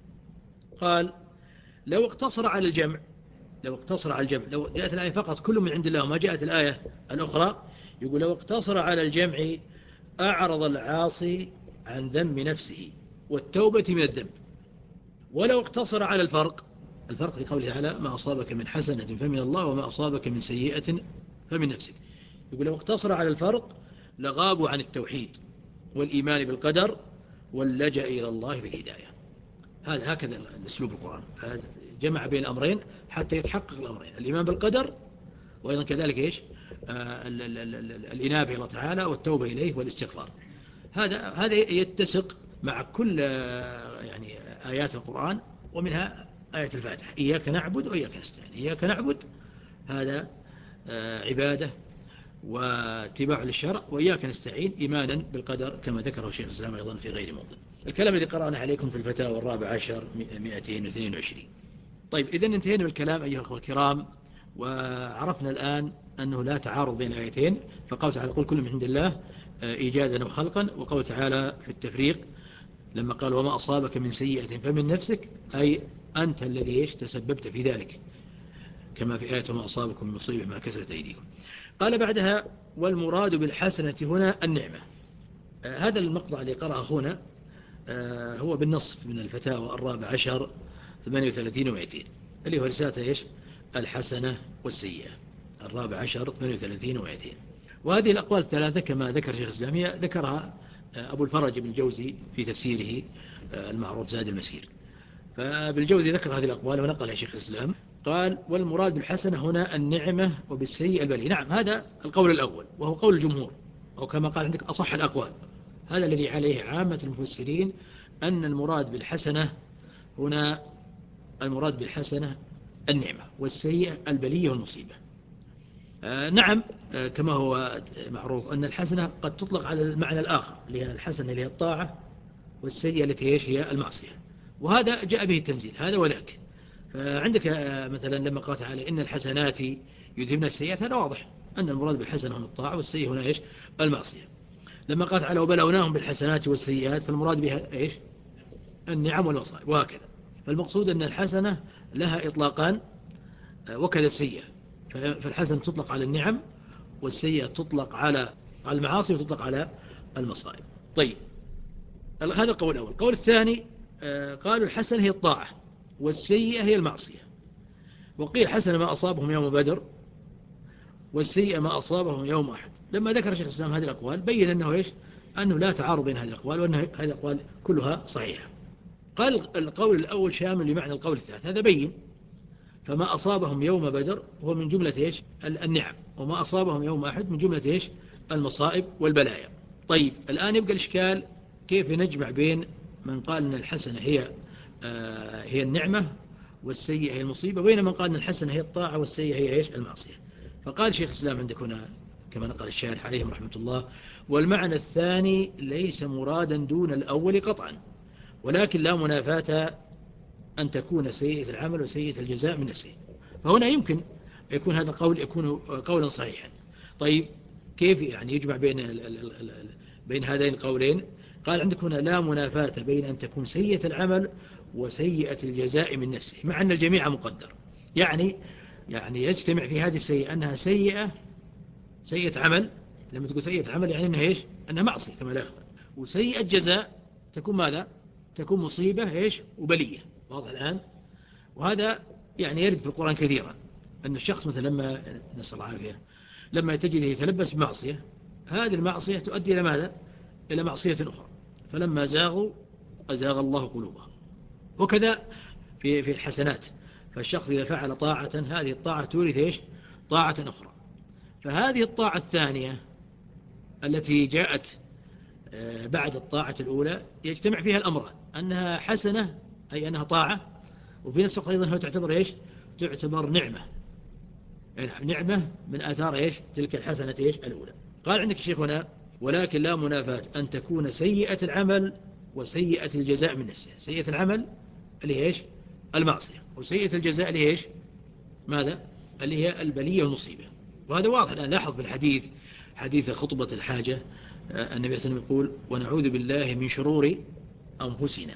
قال لو اقتصر على الجمع، لو اقتصر على الجمع لو جاءت الآية فقط كل من عند الله وما جاءت الآية الأخرى، يقول لو اقتصر على الجمع أعرض العاصي عن ذنب نفسه والتوبة من الذنب. ولو اقتصر على الفرق، الفرق في قوله تعالى ما أصابك من حسنة فمن الله وما أصابك من سيئة فمن نفسك، يقول لو اقتصر على الفرق لغابوا عن التوحيد والإيمان بالقدر واللجأ إلى الله بالهداية. هذا هكذا الأسلوب القرآن، جمع بين الأمرين حتى يتحقق الأمرين، الإيمان بالقدر وأيضا كذلك إيش آه الإنابة إلى الله تعالى والتوبة إليه والاستغفار. هذا هذا يتسق مع كل آه يعني آيات القرآن، ومنها آية الفاتحة إياك نعبد وإياك نستعين. إياك نعبد هذا آه عبادة واتباع للشرع، وإياك نستعين إيمانا بالقدر كما ذكره شيخ الإسلام أيضا في غير موضع. الكلام الذي قرأنا عليكم في الفتاوى الرابع عشر مئتين واثنين وعشرين. طيب إذن انتهينا من الكلام أيها الأخوة الكرام، وعرفنا الآن أنه لا تعارض بين آيتين، فقال تعالى قل كل من عند الله إيجادا وخلقا، وقال تعالى في التفريق لما قال وما أصابك من سيئة فمن نفسك، أي أنت الذي تسببت في ذلك، كما في آية وما أصابكم من مصيبة ما كسرت أيديكم. قال بعدها والمراد بالحسنة هنا النعمة. آه هذا المقطع اللي قرأ أخونا آه هو بالنصف من الفتاوى الرابع عشر ثمانية وثلاثين ومئتين، اللي هو رسالة إيش الحسنة والسيئة الرابع عشر ثمانية وثلاثين ومئتين. وهذه الأقوال الثلاثة كما ذكر شيخ الإسلامية ذكرها آه أبو الفرج بن الجوزي في تفسيره آه المعروف زاد المسير. فبالجوزي ذكر هذه الأقوال ونقلها شيخ الإسلام. قال والمراد بالحسنة هنا النعمة وبالسيئة البلية. نعم، هذا القول الأول وهو قول الجمهور، أو كما قال عندك أصح الأقوال، هذا الذي عليه عامة المفسرين، أن المراد بالحسنة هنا المراد بالحسنة النعمة والسيئة البلية والمصيبة. آه نعم، آه كما هو معروف أن الحسنة قد تطلق على المعنى الآخر اللي هي الحسنة اللي هي الطاعة، والسيئة التي هي المعصية، وهذا جاء به التنزيل هذا وذاك. فعندك مثلا لما قال تعالى إن الحسنات يذهبن السيئات، هذا واضح أن المراد بالحسنة هنا الطاعة والسيئة هنا إيش المعصية. لما قال تعالى وبلوناهم بالحسنات والسيئات، فالمراد بها إيش النعم والمصائب، وهكذا. فالمقصود أن الحسنة لها إطلاقان وكذا السيئة، فالحسنة تطلق على النعم والسيئة تطلق على المعاصي وتطلق على المصائب. طيب هذا القول الأول. القول الثاني قالوا الحسنة هي الطاعة والسيئة هي المعصية. وقيل حسن ما أصابهم يوم بدر والسيئة ما أصابهم يوم أحد. لما ذكر شيخ الإسلام هذه الأقوال بين أنه إيش؟ أنه لا تعارض بين هذه الأقوال وأن هذه الأقوال كلها صحيحة. قال القول الأول شامل لمعنى القول الثالث، هذا بين. فما أصابهم يوم بدر هو من جملة إيش؟ النعم، وما أصابهم يوم أحد من جملة إيش؟ المصائب والبلايا. طيب الآن يبقى الإشكال كيف نجمع بين من قال أن الحسنة هي آه هي النعمة والسيئة هي المصيبة، بين من قال أن الحسنة هي الطاعة والسيئة هي إيش؟ المعصية. فقال شيخ الإسلام عندك هنا كما نقل الشارح عليهم رحمة الله: والمعنى الثاني ليس مرادا دون الأول قطعا، ولكن لا منافاة أن تكون سيئة العمل وسيئة الجزاء من نفسه. فهنا يمكن يكون هذا القول يكون قولا صحيحا. طيب كيف يعني يجمع بين ال ال ال ال بين هذين القولين؟ قال عندك هنا لا منافاة بين أن تكون سيئة العمل وسيئة الجزاء من نفسه، مع أن الجميع مقدر. يعني يعني يجتمع في هذه السيئة أنها سيئة سيئة عمل. لما تقول سيئة عمل يعني أنها إيش؟ أنها معصية كما لا يخفى. وسيئة جزاء تكون ماذا؟ تكون مصيبة إيش؟ وبلية. واضح الآن؟ وهذا يعني يرد في القرآن كثيرا، أن الشخص مثلا لما نسأل الله العافية لما تجده يتلبس بمعصية، هذه المعصية تؤدي إلى ماذا؟ إلى معصية أخرى. فلما زاغوا أزاغ الله قلوبهم. وكذا في في الحسنات، فالشخص إذا فعل طاعة هذه الطاعة تورث إيش؟ طاعة أخرى. فهذه الطاعة الثانية التي جاءت بعد الطاعة الأولى يجتمع فيها الأمران، أنها حسنة أي أنها طاعة، وفي نفس الوقت أيضا هو تعتبر إيش؟ تعتبر نعمة، يعني نعمة من آثار إيش؟ تلك الحسنة إيش؟ الأولى. قال عندك الشيخ هنا: ولكن لا منافاة أن تكون سيئة العمل وسيئة الجزاء من نفسه. سيئة العمل اللي هي إيش؟ المعصية، وسيئة الجزاء اللي هي إيش؟ ماذا؟ اللي هي البلية والمصيبة. وهذا واضح الآن. لاحظ في الحديث، حديث خطبة الحاجة، النبي صلى الله عليه وسلم يقول: ونعوذ بالله من شرور أنفسنا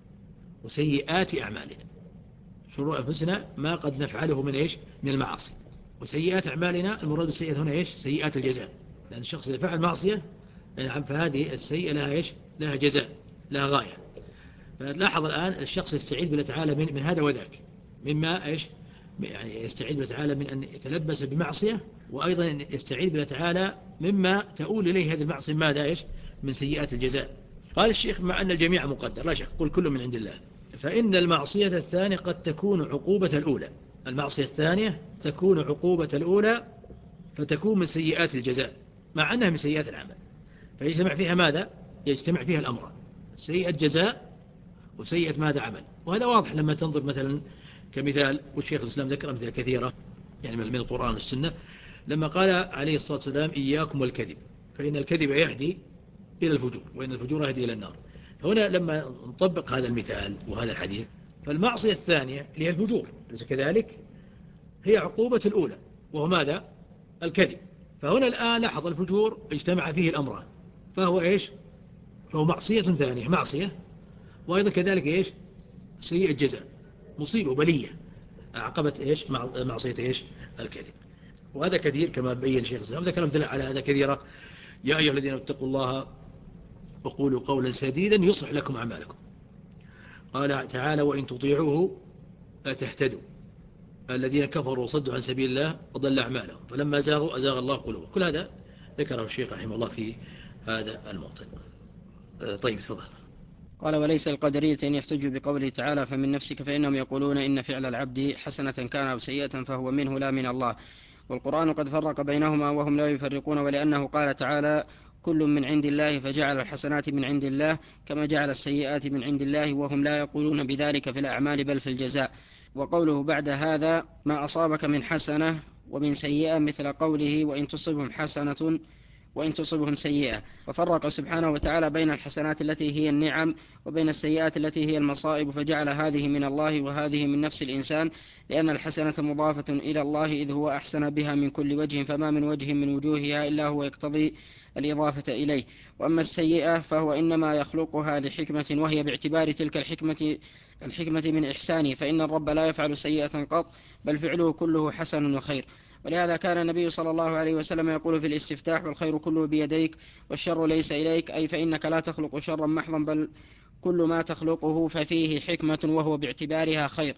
وسيئات أعمالنا. شرور أنفسنا ما قد نفعله من إيش؟ من المعاصي. وسيئات أعمالنا المراد بالسيئات هنا إيش؟ سيئات الجزاء. لأن الشخص إذا فعل معصية يعني فهذه السيئة لها إيش؟ لها جزاء، لها غاية. فلاحظ الآن الشخص يستعيذ بالله تعالى من, من هذا وذاك، مما إيش؟ يعني يستعيذ بالله تعالى من أن يتلبس بمعصية، وأيضا يستعيذ بالله تعالى مما تؤول إليه هذه المعصية ماذا إيش؟ من سيئات الجزاء. قال الشيخ: مع أن الجميع مقدر، لا شك، قل كل من عند الله. فإن المعصية الثانية قد تكون عقوبة الأولى. المعصية الثانية تكون عقوبة الأولى، فتكون من سيئات الجزاء مع أنها من سيئات العمل. فيجتمع فيها ماذا؟ يجتمع فيها الأمر: سيئة جزاء وسيئة ماذا؟ عمل. وهذا واضح لما تنظر مثلا كمثال، والشيخ الإسلام ذكر أمثلة كثيرة يعني من القرآن والسنة، لما قال عليه الصلاة والسلام: إياكم والكذب فإن الكذب يهدي إلى الفجور وإن الفجور يهدي إلى النار. هنا لما نطبق هذا المثال وهذا الحديث، فالمعصية الثانية اللي هي الفجور ليس كذلك هي عقوبة الأولى، وهو ماذا؟ الكذب. فهنا الآن لاحظ الفجور اجتمع فيه الأمران، فهو إيش؟ فهو معصية ثانية، معصية، وأيضا كذلك إيش؟ سيئة جزاء، مصيبة وبلية عقبت إيش؟ معصية إيش؟ الكذب. وهذا كثير كما بين شيخ الإسلام، ذكر مثل على هذا كثيرة: يا أيها الذين اتقوا الله وقولوا قولا سديدا يصلح لكم أعمالكم. قال تعالى: وإن تطيعوه تهتدوا. الذين كفروا وصدوا عن سبيل الله وضل أعمالهم فلما زاغوا أزاغ الله قلوبهم. كل هذا ذكره الشيخ رحمه الله في هذا الموطن. طيب تفضل. قال: وليس القدرية أن يحتجوا بقوله تعالى: فمن نفسك، فإنهم يقولون إن فعل العبد حسنة كان أو سيئة فهو منه لا من الله، والقرآن قد فرق بينهما وهم لا يفرقون، ولأنه قال تعالى: كل من عند الله، فجعل الحسنات من عند الله كما جعل السيئات من عند الله، وهم لا يقولون بذلك في الأعمال بل في الجزاء. وقوله بعد هذا: ما أصابك من حسنة ومن سيئة، مثل قوله: وإن تصبهم حسنة وإن تصبهم سيئة. وفرق سبحانه وتعالى بين الحسنات التي هي النعم وبين السيئات التي هي المصائب، فجعل هذه من الله وهذه من نفس الإنسان، لأن الحسنة مضافة إلى الله إذ هو أحسن بها من كل وجه، فما من وجه من وجوهها إلا هو يقتضي الإضافة إليه. وأما السيئة فهو إنما يخلقها لحكمة، وهي باعتبار تلك الحكمة الحكمة من إحسانه، فإن الرب لا يفعل سيئة قط بل فعله كله حسن وخير. ولهذا كان النبي صلى الله عليه وسلم يقول في الاستفتاح: والخير كله بيديك والشر ليس إليك، أي فإنك لا تخلق شرا محضا بل كل ما تخلقه ففيه حكمة وهو باعتبارها خير.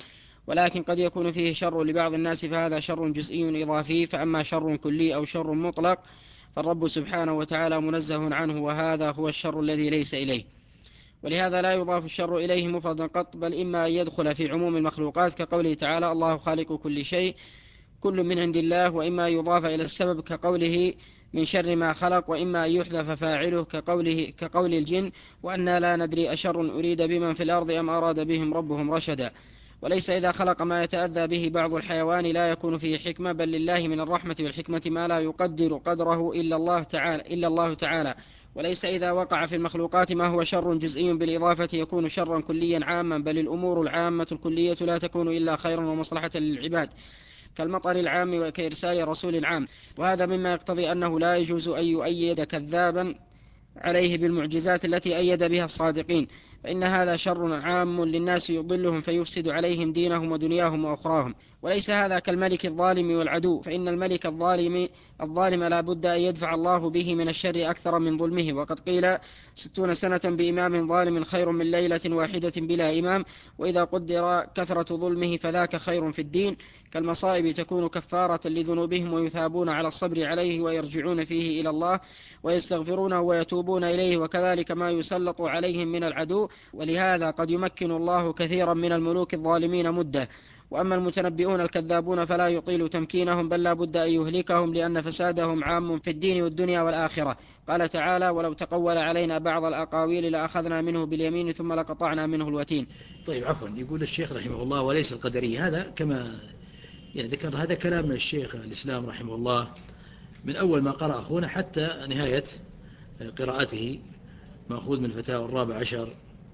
ولكن قد يكون فيه شر لبعض الناس، فهذا شر جزئي إضافي. فأما شر كلي أو شر مطلق فالرب سبحانه وتعالى منزه عنه، وهذا هو الشر الذي ليس إليه. ولهذا لا يضاف الشر إليه مفردا قط، بل إما أن يدخل في عموم المخلوقات كقوله تعالى الله خالق كل شيء كل من عند الله، وإما يضاف إلى السبب كقوله من شر ما خلق، وإما أن يحذف فاعله كقوله كقول الجن وأنا لا ندري أشر أريد بمن في الأرض أم أراد بهم ربهم رشدا. وليس إذا خلق ما يتأذى به بعض الحيوان لا يكون فيه حكمة، بل لله من الرحمة والحكمة ما لا يقدر قدره إلا الله تعالى, إلا الله تعالى. وليس إذا وقع في المخلوقات ما هو شر جزئي بالإضافة يكون شرا كليا عاما، بل الأمور العامة الكلية لا تكون إلا خيرا ومصلحة للعباد، كالمطر العام وكإرسال رسول عام. وهذا مما يقتضي أنه لا يجوز أن يؤيد كذابا عليه بالمعجزات التي أيد بها الصادقين، فإن هذا شر عام للناس يضلهم فيفسد عليهم دينهم ودنياهم وأخراهم. وليس هذا كالملك الظالم والعدو، فإن الملك الظالم الظالم لا بد أن يدفع الله به من الشر أكثر من ظلمه. وقد قيل ستون سنة بإمام ظالم خير من ليلة واحدة بلا إمام، وإذا قدر كثرة ظلمه فذاك خير في الدين، كالمصائب تكون كفارة لذنوبهم ويثابون على الصبر عليه ويرجعون فيه إلى الله ويستغفرونه ويتوبون إليه، وكذلك ما يسلط عليهم من العدو. ولهذا قد يمكن الله كثيرا من الملوك الظالمين مدة. وأما المتنبئون الكذابون فلا يطيل تمكينهم، بل لا بد أن يهلكهم، لأن فسادهم عام في الدين والدنيا والآخرة. قال تعالى ولو تقول علينا بعض الأقاويل لأخذنا منه باليمين ثم لقطعنا منه الوتين. طيب عفوا، يقول الشيخ رحمه الله وليس القدرية، هذا كما يعني ذكر هذا كلام من الشيخ الإسلام رحمه الله من أول ما قرأ أخونا حتى نهاية قراءته، مأخوذ من الفتاوى الرابع عشر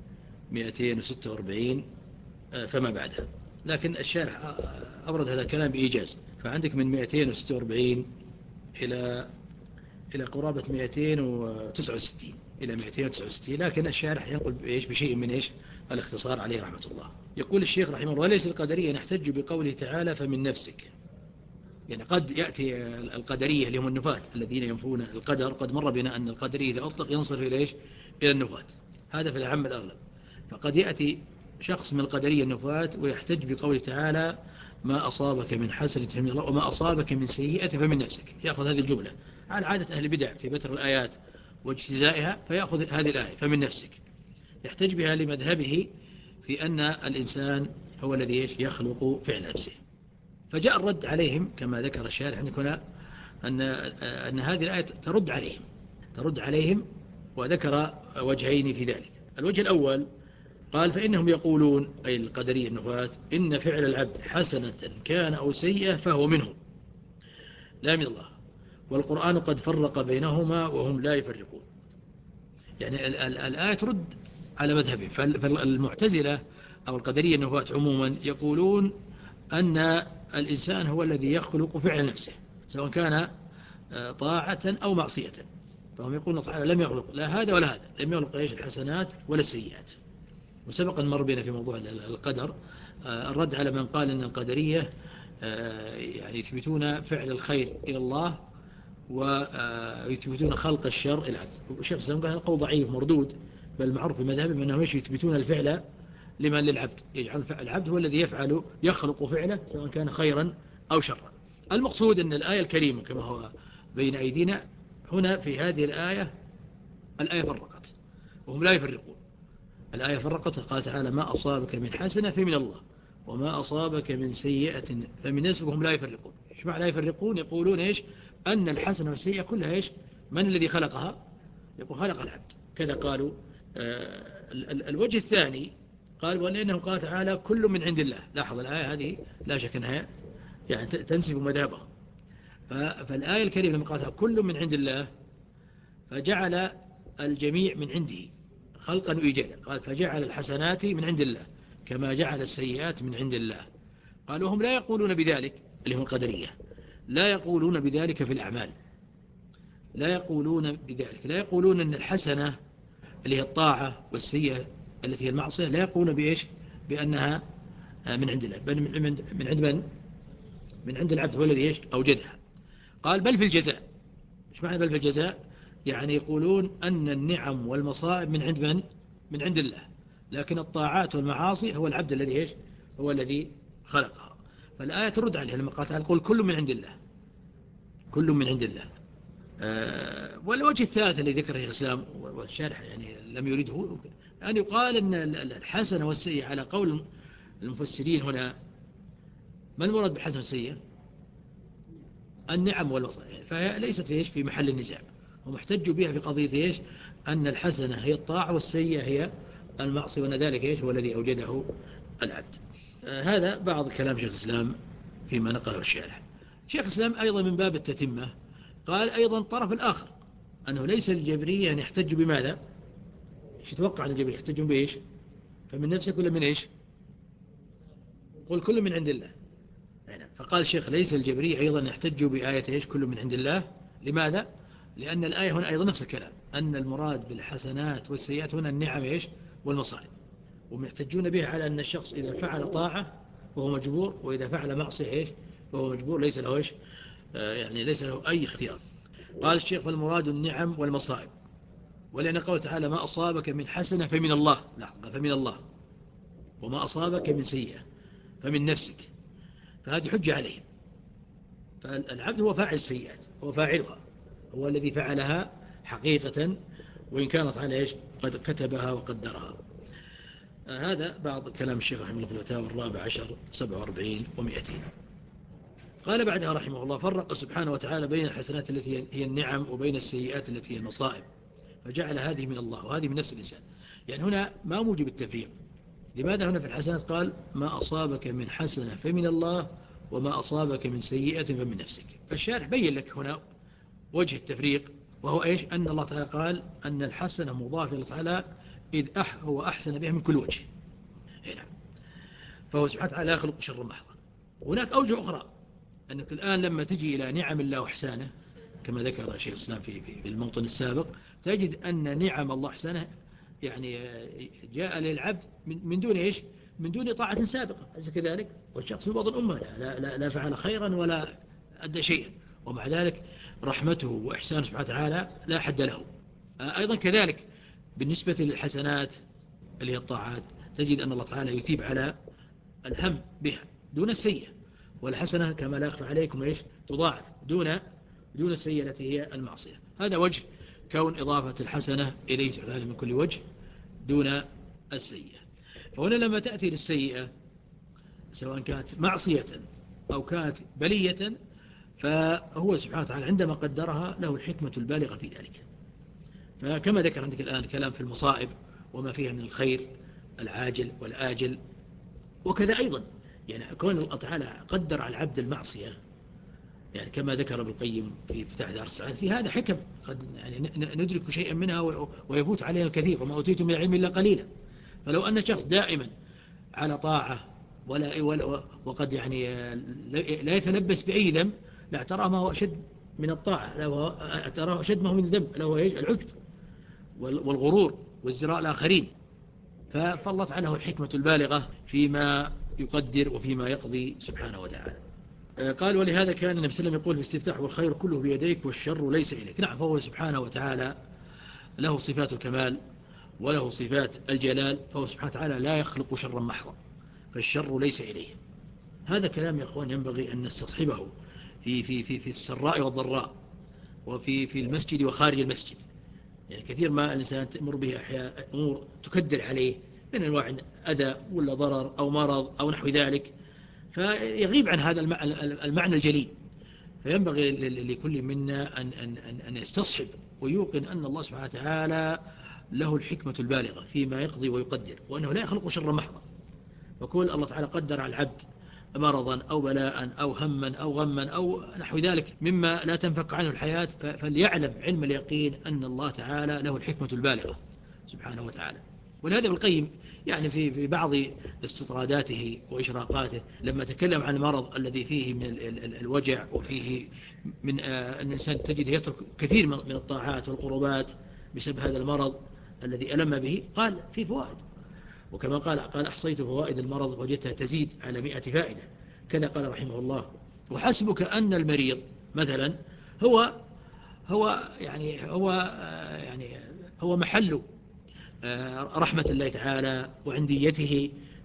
مئتين وستة وأربعين فما بعدها. لكن الشارح أورد هذا الكلام بإيجاز، فعندك من مئتين وستة وأربعين إلى إلى قرابة مئتين وتسعة وستين إلى مئتين وتسعة وستين، لكن الشارح ينقل بإيش بشيء من إيش الاختصار عليه رحمة الله. يقول الشيخ رحمه الله وليس القدرية نحتج بقوله تعالى فمن نفسك. يعني قد يأتي القدرية اللي هم النفاة الذين ينفون القدر، قد مر بنا أن القدرية إذا أطلق ينصرف إلى إيش إلى النفاة، هذا في العام الأغلب. فقد يأتي شخص من القدرية النفاة ويحتج بقوله تعالى ما أصابك من حسنة فمن الله وما أصابك من سيئة فمن نفسك، يأخذ هذه الجملة على عادة أهل البدع في بتر الآيات واجتزائها، فيأخذ هذه الآية فمن نفسك يحتج بها لمذهبه في أن الإنسان هو الذي يخلق فعل نفسه. فجاء الرد عليهم كما ذكر الشارح هنا أن, أن هذه الآية ترد عليهم ترد عليهم وذكر وجهين في ذلك. الوجه الأول قال فإنهم يقولون أي القدرية النفاة إن فعل العبد حسنة كان أو سيئة فهو منه لا من الله، والقرآن قد فرق بينهما وهم لا يفرقون. يعني الآية ترد على مذهبهم. فالمعتزلة أو القدرية النفاة عموما يقولون أن الإنسان هو الذي يخلق فعل نفسه سواء كان طاعة أو معصية، فهم يقولون تعالى لم يخلق لا هذا ولا هذا، لم يخلق إيش الحسنات ولا السيئات. وسبق مر بنا في موضوع القدر الرد على من قال أن القدرية يعني يثبتون فعل الخير إلى الله ويثبتون خلق الشر إلى العبد. والشيخ الإسلام قال هذا قول ضعيف مردود، بل معروف في مذهبهم أنهم يثبتون الفعل لمن للعبد، يجعل العبد هو الذي يفعل يخلق فعله سواء كان خيرا أو شرا. المقصود أن الآية الكريمة كما هو بين أيدينا هنا في هذه الآية، الآية فرقت وهم لا يفرقون. الآية فرقت قال تعالى ما أصابك من حسنة فمن الله وما أصابك من سيئة فمن نفسك وهم لا يفرقون. إيش معنى لا يفرقون؟ يقولون إيش أن الحسنة والسيئة كلها إيش من الذي خلقها؟ يقول خلق العبد. كذا قالوا. آه الوجه الثاني قال ولأنه قال تعالى كل من عند الله. لاحظ الآية هذه لا شك أنها يعني تنسب مذهبه. فالآية الكريمة لما قالها كل من عند الله فجعل الجميع من عنده خلقا وإيجادا. قال فجعل الحسنات من عند الله كما جعل السيئات من عند الله. قالوا هم لا يقولون بذلك اللي هم القدرية، لا يقولون بذلك في الأعمال، لا يقولون بذلك، لا يقولون أن الحسنة اللي هي الطاعة والسيئة التي هي المعصية لا يقولون بإيش بأنها من عند الله، بل من عند من؟ من عند العبد هو الذي إيش أوجدها. قال بل في الجزاء. إيش معنى بل في الجزاء؟ يعني يقولون أن النعم والمصائب من عند من؟ من عند الله، لكن الطاعات والمعاصي هو العبد الذي إيش هو الذي خلقها. فالآية ترد عليها لما قال تعالى قل كل من عند الله، كل من عند الله. أه والوجه الثالث الذي ذكره الإسلام والشارح يعني لم يريده أن يقال أن الحسنة والسيئة على قول المفسرين هنا. ما المراد بالحسنة والسيئة؟ النعم والمصائب، فهي ليست في إيش في محل النزاع، هم احتجوا بها في قضية إيش أن الحسنة هي الطاعة والسيئة هي المعصية، وأن ذلك إيش هو الذي أوجده العبد. آه هذا بعض كلام شيخ الإسلام فيما نقله الشارح. شيخ الإسلام أيضا من باب التتمة قال أيضا الطرف الآخر أنه ليس الجبرية أن يحتج بماذا؟ ايش يتوقع أن الجبرية يحتجون بإيش؟ فمن نفسك ولا من إيش؟ قل كل من عند الله. فقال الشيخ ليس الجبرية أيضا يحتجوا بآية إيش كل من عند الله. لماذا؟ لأن الآية هنا أيضا نفس الكلام، أن المراد بالحسنات والسيئات هنا النعم إيش والمصائب، ومحتجون به على أن الشخص إذا فعل طاعة وهو مجبور، وإذا فعل معصية إيش وهو مجبور ليس له إيش آه يعني ليس له أي اختيار. قال الشيخ فالمراد النعم والمصائب، ولأن قول تعالى ما أصابك من حسنة فمن الله، لا فمن الله، وما أصابك من سيئة فمن نفسك، فهذه حجة عليهم. فالعبد هو فاعل السيئات، هو فاعلها، هو الذي فعلها حقيقة وإن كانت على إيش قد كتبها وقدرها. آه هذا بعض كلام الشيخ رحمه الله في الفتاوى الرابع عشر سبعة وأربعين ومئتين. قال بعدها رحمه الله فرق سبحانه وتعالى بين الحسنات التي هي النعم وبين السيئات التي هي المصائب، فجعل هذه من الله وهذه من نفس الإنسان. يعني هنا ما موجب التفريق. لماذا هنا في الحسنات قال ما أصابك من حسنة فمن الله وما أصابك من سيئة فمن نفسك؟ فالشارح بين لك هنا وجه التفريق، وهو إيش أن الله تعالى قال أن الحسنة مضافة الله تعالى إذ أح هو أحسن بها من كل وجه. هنا فهو سبحانه وتعالى يخلق شر محضا. هناك أوجه أخرى، أنك الآن لما تجي إلى نعم الله وإحسانه كما ذكر شيخ الإسلام في في الموطن السابق، تجد أن نعم الله وإحسانه يعني جاء للعبد من دون إيش من دون طاعة سابقة، أليس كذلك؟ والشخص في بطن أمه لا, لا, لا فعل خيرا ولا أدى شيئا، ومع ذلك رحمته وإحسانه سبحانه وتعالى لا حد له. أيضا كذلك بالنسبة للحسنات اللي هي الطاعات، تجد أن الله تعالى يثيب على الهم بها دون السيئة، والحسنة كما لا يخفى عليكم إيش تضاعف دون دون السيئة التي هي المعصية. هذا وجه كون إضافة الحسنة إليه سبحانه وتعالى من كل وجه دون السيئة. فهنا لما تأتي للسيئة سواء كانت معصية أو كانت بلية، فهو سبحانه وتعالى عندما قدرها له الحكمة البالغة في ذلك. فكما ذكر عندك الآن كلام في المصائب وما فيها من الخير العاجل والآجل، وكذا أيضا يعني كون الله تعالى قدر على العبد المعصية، يعني كما ذكر ابن القيم في فتح دار السعادة في هذا حكم قد يعني ندرك شيئا منها ويفوت علينا الكثير، وما أوتيتم من العلم إلا قليلا. فلو أن شخص دائما على طاعة ولا وقد يعني لا يتلبس بأي ذنب لاعتراه ما هو أشد من الطاعة، لو اعتراه أشد ما هو من الذنب، لو العجب والغرور والزراء الآخرين. فالله تعالى له الحكمة البالغة فيما يقدر وفيما يقضي سبحانه وتعالى. قال ولهذا كان النبي صلى الله عليه وسلم يقول في الاستفتاح والخير كله بيديك والشر ليس إليك. نعم، فهو سبحانه وتعالى له صفات الكمال وله صفات الجلال، فهو سبحانه وتعالى لا يخلق شرا محضا، فالشر ليس إليه. هذا كلام يا أخوان ينبغي أن نستصحبه في, في, في, في السراء والضراء، وفي في المسجد وخارج المسجد. يعني كثير ما الإنسان تمر به أحياء أمور تكدر عليه من أنواع أذى ولا ضرر أو مرض أو نحو ذلك، فيغيب عن هذا المعنى الجليل. فينبغي لكل منا أن, أن, أن, أن يستصحب ويوقن أن الله سبحانه وتعالى له الحكمة البالغة فيما يقضي ويقدر، وأنه لا يخلق شر محضا. وكل الله تعالى قدر على العبد مرضا أو بلاء أو هما أو غما أو نحو ذلك مما لا تنفك عنه الحياة، فليعلم علم اليقين أن الله تعالى له الحكمة البالغة سبحانه وتعالى. ولهذا ابن القيم يعني في في بعض استطراداته وإشراقاته لما تكلم عن المرض الذي فيه من الوجع وفيه من آه الإنسان تجد يترك كثير من الطاعات والقربات بسبب هذا المرض الذي ألم به، قال في فوائد، وكما قال قال أحصيت فوائد المرض وجدتها تزيد على مئة فائدة، كذا قال رحمه الله. وحسبك أن المريض مثلا هو هو يعني هو يعني هو محل رحمة الله تعالى وعنديته،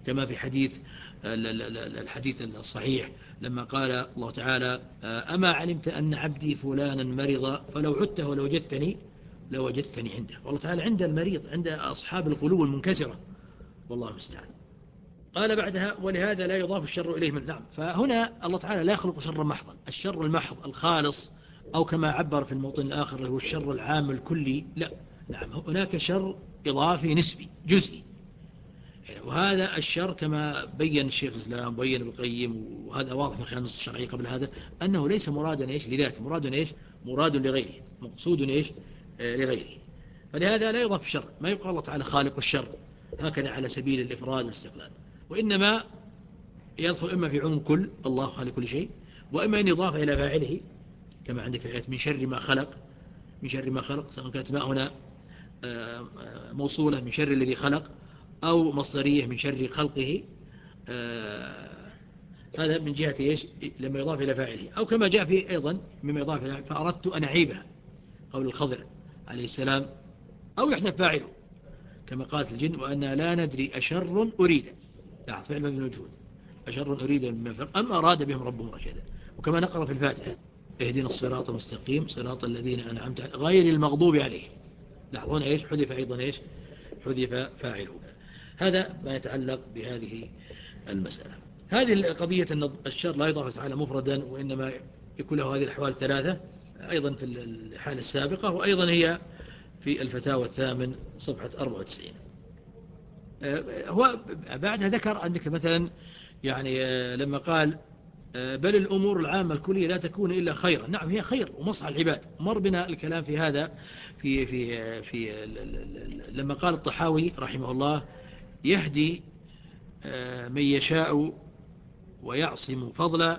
كما في حديث الحديث الصحيح لما قال الله تعالى أما علمت أن عبدي فلانا مرض فلو عدته ولوجدتني لوجدتني عنده. والله تعالى عند المريض، عند أصحاب القلوب المنكسرة، والله المستعان. قال بعدها ولهذا لا يضاف الشر إليه من نعم. فهنا الله تعالى لا يخلق شرا محضا، الشر المحض الخالص، أو كما عبر في الموطن الآخر هو الشر العام الكلي، لا، نعم هناك شر إضافي نسبي جزئي. وهذا الشر كما بين الشيخ الإسلام بين ابن القيم، وهذا واضح من خلال النصوص الشرعية قبل هذا، أنه ليس مرادا إيش لذاته، مراد إيش مراد لغيره، مقصود إيش آه لغيره. فلهذا لا يضاف الشر، ما يقال الله تعالى خالق الشر هكذا على سبيل الإفراد والاستقلال، وإنما يدخل إما في عموم كل الله خالق كل شيء، وإما أن يضاف إلى فاعله كما عندك في الآية من شر ما خلق، من شر ما خلق، سواء كانت ما هنا موصولة من شر الذي خلق أو مصدرية من شر خلقه، آه هذا من جهة إيش لما يضاف إلى فاعله، أو كما جاء فيه أيضا مما يضاف إلى فأردت أن أعيبها قول الخضر عليه السلام، أو يحدث فاعله كما قالت الجن وأنا لا ندري أشر أريد، لا فعل من الوجود، أشر أريد أم أراد بهم ربهم رشدا. وكما نقرأ في الفاتحة اهدنا الصراط المستقيم صراط الذين أنعمت عليهم غير المغضوب عليهم، لاحظون إيش حذف أيضا إيش حذف فاعله. هذا ما يتعلق بهذه المسألة. هذه القضية أن الشر لا يضاف تعالى مفردا، وإنما يكون له هذه الأحوال الثلاثة أيضا في الحالة السابقة، وأيضا هي في الفتاوى الثامن صفحة أربعة وتسعين. هو بعدها ذكر أنك مثلا يعني لما قال بل الأمور العامة الكلية لا تكون إلا خيرا، نعم هي خير ومصلحة العباد، مر بنا الكلام في هذا في في في لما قال الطحاوي رحمه الله يهدي من يشاء ويعصم فضلا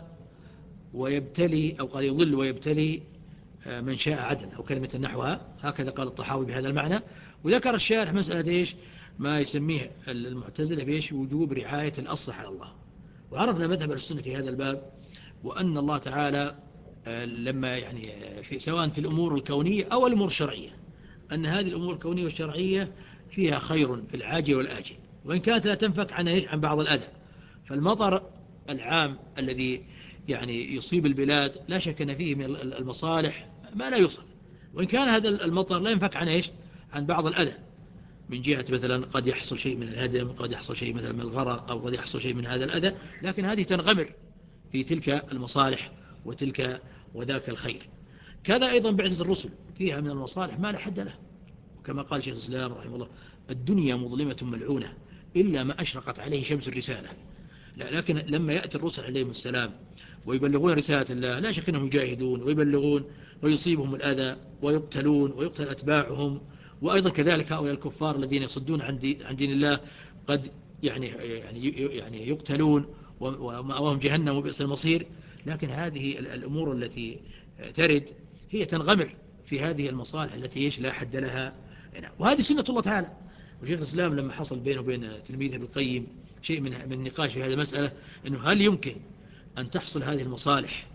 ويبتلي، أو قال يضل ويبتلي من شاء عدل، أو كلمة نحوها، هكذا قال الطحاوي بهذا المعنى. وذكر الشارح مسألة إيش ما يسميه المعتزلة بإيش وجوب رعاية الأصلح على الله. وعرفنا مذهب السنة في هذا الباب، وأن الله تعالى لما يعني في سواء في الأمور الكونية أو الأمور الشرعية، أن هذه الأمور الكونية والشرعية فيها خير في العاجل والآجل، وإن كانت لا تنفك عن عن بعض الأذى. فالمطر العام الذي يعني يصيب البلاد لا شك أن فيه من المصالح ما لا يوصف، وإن كان هذا المطر لا ينفك عن إيش عن بعض الأذى، من جهة مثلا قد يحصل شيء من الهدم، قد يحصل شيء مثلا من الغرق، أو قد يحصل شيء من هذا الأذى، لكن هذه تنغمر في تلك المصالح وتلك وذاك الخير. كذا أيضا بعثة الرسل فيها من المصالح ما لا حد له، وكما قال شيخ الإسلام رحمه الله الدنيا مظلمة ملعونة إلا ما أشرقت عليه شمس الرسالة. لا، لكن لما يأتي الرسل عليهم السلام ويبلغون رسالة الله لا شك أنهم يجاهدون ويبلغون ويصيبهم الأذى ويقتلون ويقتل أتباعهم، وأيضا كذلك هؤلاء الكفار الذين يصدون عن دين, عن دين الله قد يعني يعني يعني يقتلون ومأواهم جهنم وبئس المصير. لكن هذه الأمور التي ترد هي تنغمر في هذه المصالح التي لا حد لها، وهذه سنة الله تعالى. وشيخ الإسلام لما حصل بينه وبين تلميذه ابن القيم شيء من من النقاش في هذه المسألة، أنه هل يمكن أن تحصل هذه المصالح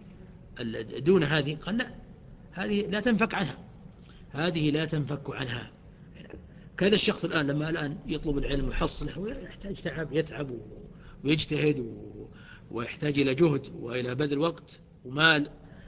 دون هذه؟ قال لا، هذه لا تنفك عنها، هذه لا تنفك عنها. كذا الشخص الآن لما الآن يطلب العلم ويحصله ويحتاج تعب، يتعب ويجتهد ويحتاج إلى جهد وإلى بذل وقت ومال،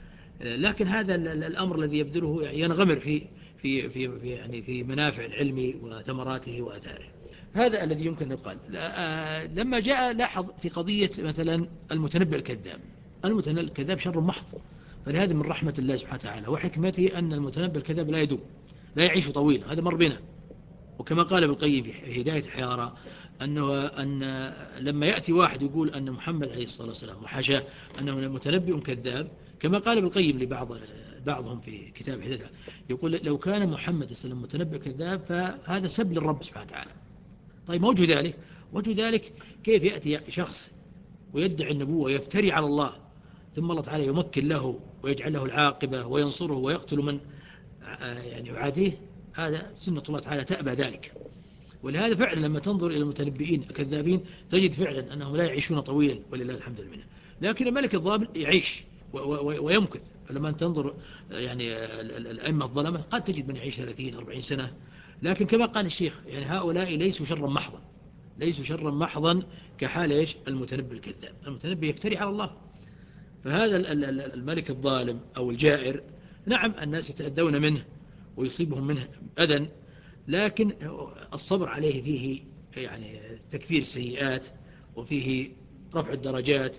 لكن هذا الأمر الذي يبذله ينغمر في في في في يعني في منافع العلم وثمراته وآثاره. هذا الذي يمكن أن يقال. لما جاء لاحظ في قضية مثلا المتنبئ الكذاب، المتنبئ الكذاب شر محض، فلهذا من رحمة الله سبحانه وتعالى وحكمته أن المتنبئ الكذاب لا يدوم، لا يعيش طويلا، هذا مر بنا. وكما قال ابن القيم في هداية الحيارى أنه أن لما يأتي واحد يقول أن محمد عليه الصلاة والسلام وحاشاه أنه متنبئ كذاب، كما قال ابن القيم لبعض بعضهم في كتاب هداية، يقول لو كان محمد صلى الله عليه وسلم متنبئ كذاب فهذا سب للرب سبحانه وتعالى. طيب ما وجه ذلك؟ وجه ذلك كيف يأتي شخص ويدعي النبوة ويفتري على الله، ثم الله تعالى يمكن له ويجعل له العاقبة وينصره ويقتل من يعني يعاديه؟ هذا سنة الله تعالى تأبى ذلك. ولهذا فعلا لما تنظر إلى المتنبئين الكذابين تجد فعلا أنهم لا يعيشون طويلا ولله الحمد لله، لكن الملك الظالم يعيش ويمكث. فلما تنظر يعني الأئمة الظلمة قد تجد من يعيش ثلاثين أربعين سنة، لكن كما قال الشيخ يعني هؤلاء ليسوا شرا محضا، ليسوا شرا محضا كحال إيش المتنبي الكذاب. المتنبي يفتري على الله. فهذا الملك الظالم أو الجائر نعم الناس يتأذون منه ويصيبهم منه أذى، لكن الصبر عليه فيه يعني تكفير السيئات وفيه رفع الدرجات.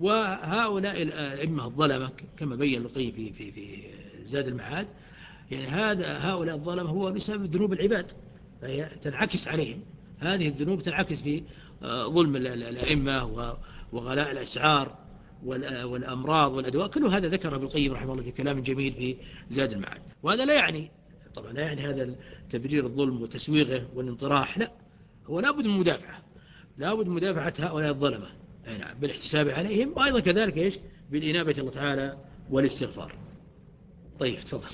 وهؤلاء الأئمة الظلمة كما بين القيم في في في زاد المعاد، يعني هذا هؤلاء الظلمة هو بسبب ذنوب العباد، فهي تنعكس عليهم. هذه الذنوب تنعكس في ظلم الأئمة وغلاء الأسعار والأمراض والأدواء. كل هذا ذكره ابن القيم رحمه الله في كلام جميل في زاد المعاد. وهذا لا يعني طبعا لا يعني هذا تبرير الظلم وتسويغه والانطراح، لا، هو لابد من مدافعة، لابد من مدافعة هؤلاء الظلمة يعني بالاحتساب عليهم، وأيضا كذلك إيش بالإنابة الله تعالى والاستغفار. طيب تفضل.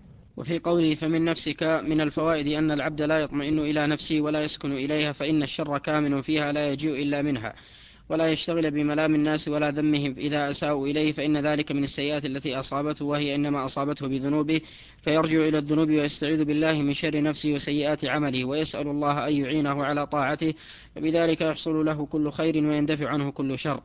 وفي قوله فمن نفسك من الفوائد أن العبد لا يطمئن إلى نفسه ولا يسكن إليها، فإن الشر كامن فيها لا يجيء إلا منها، ولا يشتغل بملام الناس ولا ذمهم إذا أساءوا إليه، فإن ذلك من السيئات التي أصابته، وهي إنما أصابته بذنوبه، فيرجع إلى الذنوب ويستعيذ بالله من شر نفسه وسيئات عمله، ويسأل الله أن يعينه على طاعته، فبذلك يحصل له كل خير ويندفع عنه كل شر.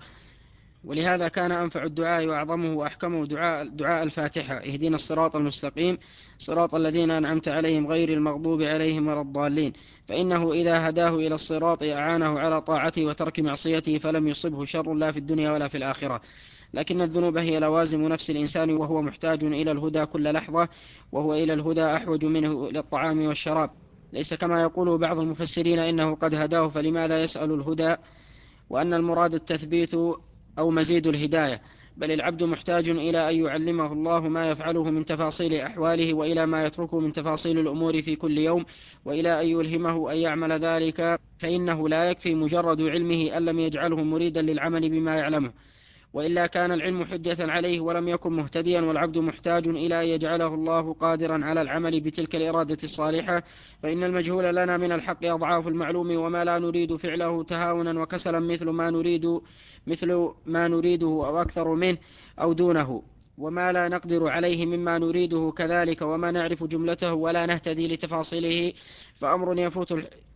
ولهذا كان أنفع الدعاء وأعظمه وأحكمه دعاء, دعاء الفاتحة: اهدنا الصراط المستقيم صراط الذين أنعمت عليهم غير المغضوب عليهم ولا الضالين، فإنه إذا هداه إلى الصراط أعانه على طاعته وترك معصيته، فلم يصبه شر لا في الدنيا ولا في الآخرة. لكن الذنوب هي لوازم نفس الإنسان، وهو محتاج إلى الهدى كل لحظة، وهو إلى الهدى أحوج منه إلى الطعام والشراب. ليس كما يقول بعض المفسرين إنه قد هداه فلماذا يسأل الهدى، وأن المراد التثبيت أو مزيد الهداية، بل العبد محتاج إلى أن يعلمه الله ما يفعله من تفاصيل أحواله، وإلى ما يتركه من تفاصيل الأمور في كل يوم، وإلى أن يلهمه أن يعمل ذلك، فإنه لا يكفي مجرد علمه أن لم يجعله مريدا للعمل بما يعلمه، وإلا كان العلم حجة عليه ولم يكن مهتديا. والعبد محتاج إلى أن يجعله الله قادرا على العمل بتلك الإرادة الصالحة، فإن المجهول لنا من الحق أضعاف المعلوم، وما لا نريد فعله تهاونا وكسلا مثل ما نريد مثل ما نريده أو أكثر منه أو دونه، وما لا نقدر عليه مما نريده كذلك، وما نعرف جملته ولا نهتدي لتفاصيله، فأمر يفوت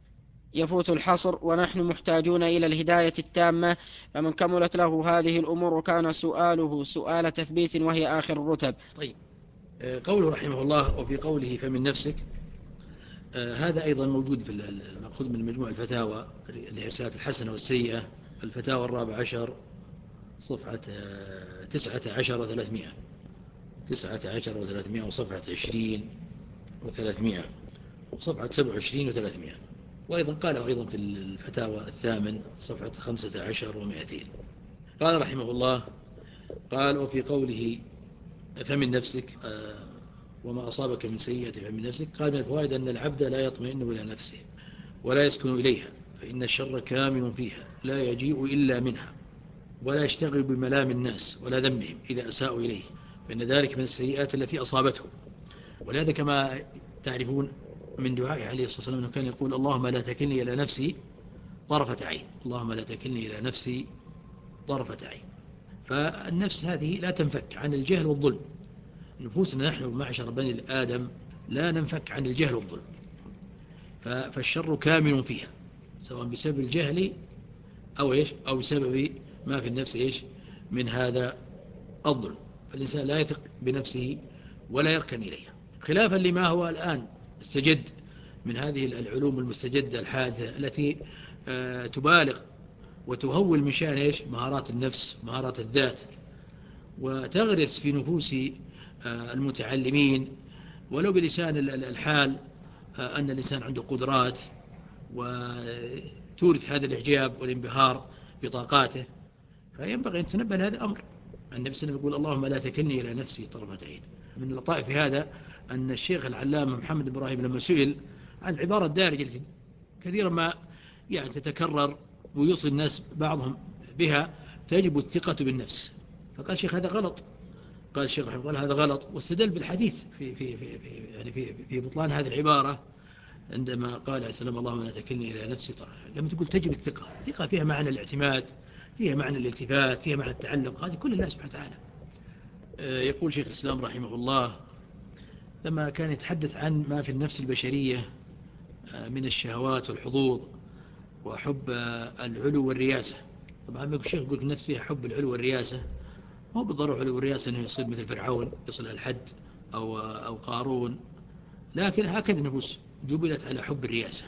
يفوت الحصر، ونحن محتاجون إلى الهداية التامة. فمن كملت له هذه الأمور كان سؤاله سؤال تثبيت، وهي آخر الرتب. طيب، قوله رحمه الله وفي قوله فمن نفسك، هذا أيضا موجود في المأخوذ من مجموع الفتاوى الإرسالات الحسنة والسيئة، الفتاوى الرابع عشر صفحة تسعة عشر وثلاثمائة تسعة عشر وثلاثمائة وصفحة عشرين وثلاثمائة وصفحة سبع وعشرين وثلاثمائة. وأيضا قاله أيضا في الفتاوى الثامن صفحة خمسة عشر ومائتين. قال رحمه الله: قال وفي قوله فمن نفسك وما أصابك من سيئة فمن نفسك، قال من الفوائد أن العبد لا يطمئن إلى نفسه ولا يسكن إليها، فإن الشر كامن فيها لا يجيء إلا منها، ولا يشتغل بملام الناس ولا ذمهم إذا أساءوا إليه، فإن ذلك من السيئات التي أصابته. ولهذا كما تعرفون من دعائه عليه الصلاة والسلام أنه كان يقول: اللهم لا تكلني إلى نفسي طرفة عين، اللهم لا تكلني إلى نفسي طرفة عين. فالنفس هذه لا تنفك عن الجهل والظلم. نفوسنا نحن معشر بني آدم لا ننفك عن الجهل والظلم، فالشر كامن فيها، سواء بسبب الجهل أو إيش أو بسبب ما في النفس إيش من هذا الظلم. فالإنسان لا يثق بنفسه ولا يركن إليها، خلافا لما هو الآن استجد من هذه العلوم المستجدة الحادثة التي تبالغ وتهول من شأن إيش مهارات النفس، مهارات الذات، وتغرس في نفوس المتعلمين ولو بلسان الحال أن الإنسان عنده قدرات، وتورث هذا الإعجاب والانبهار بطاقاته. فينبغي أن تنبه لهذا الأمر. النبي صلى الله عليه وسلم يقول: اللهم لا تكلني إلى نفسي طرفة عين. من اللطائف هذا أن الشيخ العلامة محمد بن إبراهيم لما سئل عن العبارة الدارجة التي كثيرا ما يعني تتكرر ويوصي الناس بعضهم بها: تجب الثقة بالنفس. فقال الشيخ: هذا غلط. قال الشيخ رحمه الله: هذا غلط، واستدل بالحديث في في في في يعني في في بطلان هذه العبارة، عندما قال عليه السلام: اللهم لا تكلني إلى نفسي طرفة. لما تقول تجب الثقة، الثقة فيها معنى الاعتماد، فيها معنى الالتفات، فيها معنى التعلق، هذه كل الله سبحانه وتعالى. يقول شيخ الإسلام رحمه الله لما كان يتحدث عن ما في النفس البشرية من الشهوات والحظوظ وحب العلو والرياسة. طبعا الشيخ يقول النفس فيها حب العلو والرياسة، مو بالضرورة العلو والرياسة أنه يصير مثل فرعون يصل الحد أو, أو قارون، لكن هكذا النفوس جبلت على حب الرياسة.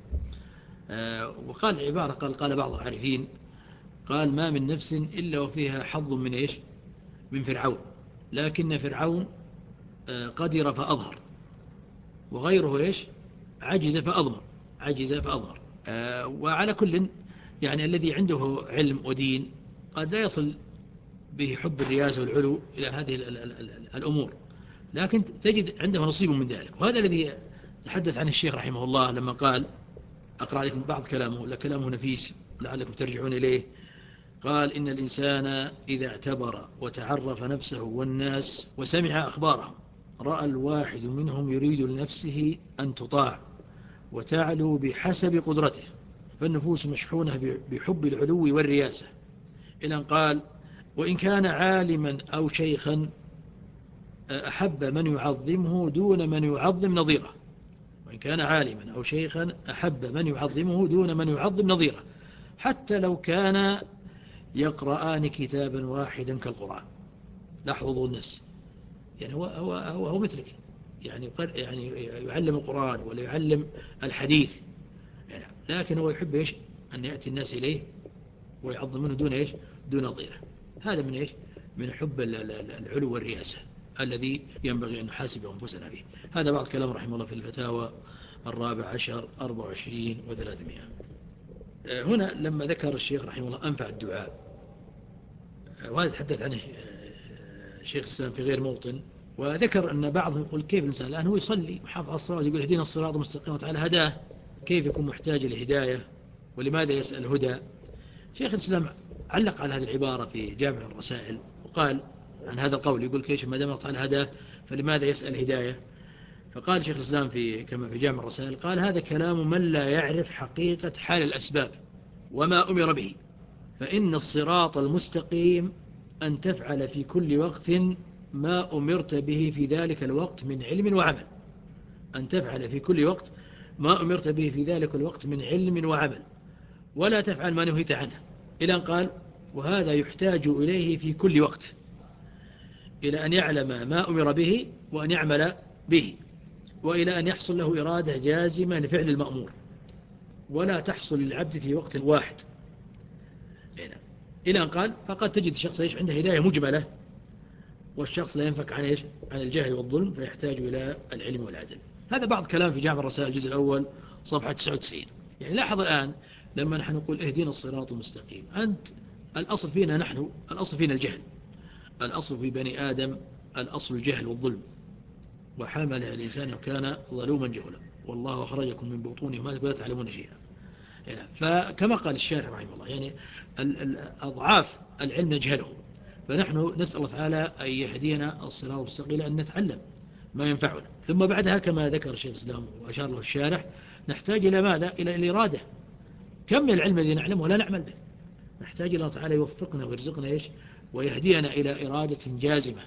وقال عبارة قال, قال بعض العارفين قال ما من نفس إلا وفيها حظ من إيش؟ من فرعون، لكن فرعون قدر فأظهر، وغيره إيش؟ عجز فأضمر عجز فأضمر. وعلى كل يعني الذي عنده علم ودين قد لا يصل به حب الرياسة والعلو إلى هذه الأمور، لكن تجد عنده نصيب من ذلك. وهذا الذي تحدث عن الشيخ رحمه الله لما قال، أقرأ لكم بعض كلامه، لكلامه نفيس لعلكم ترجعون إليه. قال إن الإنسان إذا اعتبر وتعرف نفسه والناس وسمع أخبارهم رأى الواحد منهم يريد لنفسه أن تطاع وتعلو بحسب قدرته، فالنفوس مشحونة بحب العلو والرياسة، إلى أن قال وإن كان عالما أو شيخا أحب من يعظمه دون من يعظم نظيره. وإن كان عالما أو شيخا أحب من يعظمه دون من يعظم نظيره، حتى لو كان يقرآن كتابا واحدا كالقرآن. لاحظوا النفس، يعني هو, هو, هو, هو مثلك، يعني, يعني يعلم القرآن ولا يعلم الحديث، يعني لكن هو يحب إيش؟ أن يأتي الناس إليه ويعظم منه دون إيش؟ دون نظيره. هذا من إيش؟ من حب العلو والرياسة الذي ينبغي أن نحاسب أنفسنا به. هذا بعض كلام رحمه الله في الفتاوى الرابع عشر أربع وعشرين وثلاثمائة. هنا لما ذكر الشيخ رحمه الله أنفع الدعاء، وهذا تحدث عنه شيخ الإسلام في غير موطن، وذكر أن بعضهم يقول كيف الإنسان الآن هو يصلي محافظ على الصلاة يقول اهدنا الصراط المستقيم وتعالى هداه، كيف يكون محتاج للهداية ولماذا يسأل هدى؟ شيخ الإسلام علق على هذه العبارة في جامع الرسائل وقال عن هذا القول، يقول كيف ما دام الله تعالى هداه فلماذا يسأل هداية؟ فقال شيخ الإسلام في كما في جامع الرسائل قال هذا كلام من لا يعرف حقيقة حال الأسباب وما أمر به، فإن الصراط المستقيم أن تفعل في كل وقت ما أمرت به في ذلك الوقت من علم وعمل، أن تفعل في كل وقت ما أمرت به في ذلك الوقت من علم وعمل، ولا تفعل ما نهيت عنه. إلى أن قال وهذا يحتاج إليه في كل وقت، إلى أن يعلم ما أمر به وأن يعمل به، وإلى أن يحصل له إرادة جازمة لفعل المأمور، ولا تحصل للعبد في وقت واحد. إلى أن قال فقد تجد الشخص إيش عنده هداية مجملة، والشخص لا ينفك عن إيش؟ عن الجهل والظلم، فيحتاج إلى العلم والعدل. هذا بعض كلام في جامع الرسائل الجزء الأول صفحة تسعة وتسعين. يعني لاحظ الآن لما نحن نقول اهدنا الصراط المستقيم، أنت الأصل فينا نحن الأصل فينا الجهل، الأصل في بني آدم الأصل الجهل والظلم، وحمل الإنسان وكان ظلوما جهلا، والله أخرجكم من بطونهم ولا تعلمون شيئا. يعني فكما قال الشارح رحمه الله يعني أضعاف العلم نجهله، فنحن نسأل الله تعالى أن يهدينا الصراط المستقيم أن نتعلم ما ينفعنا، ثم بعدها كما ذكر الشيخ الإسلام وأشار له الشارح نحتاج إلى ماذا؟ إلى الإرادة. كم من العلم الذي نعلمه ولا نعمل به، نحتاج إلى الله تعالى يوفقنا ويرزقنا إيش؟ ويهدينا إلى إرادة جازمة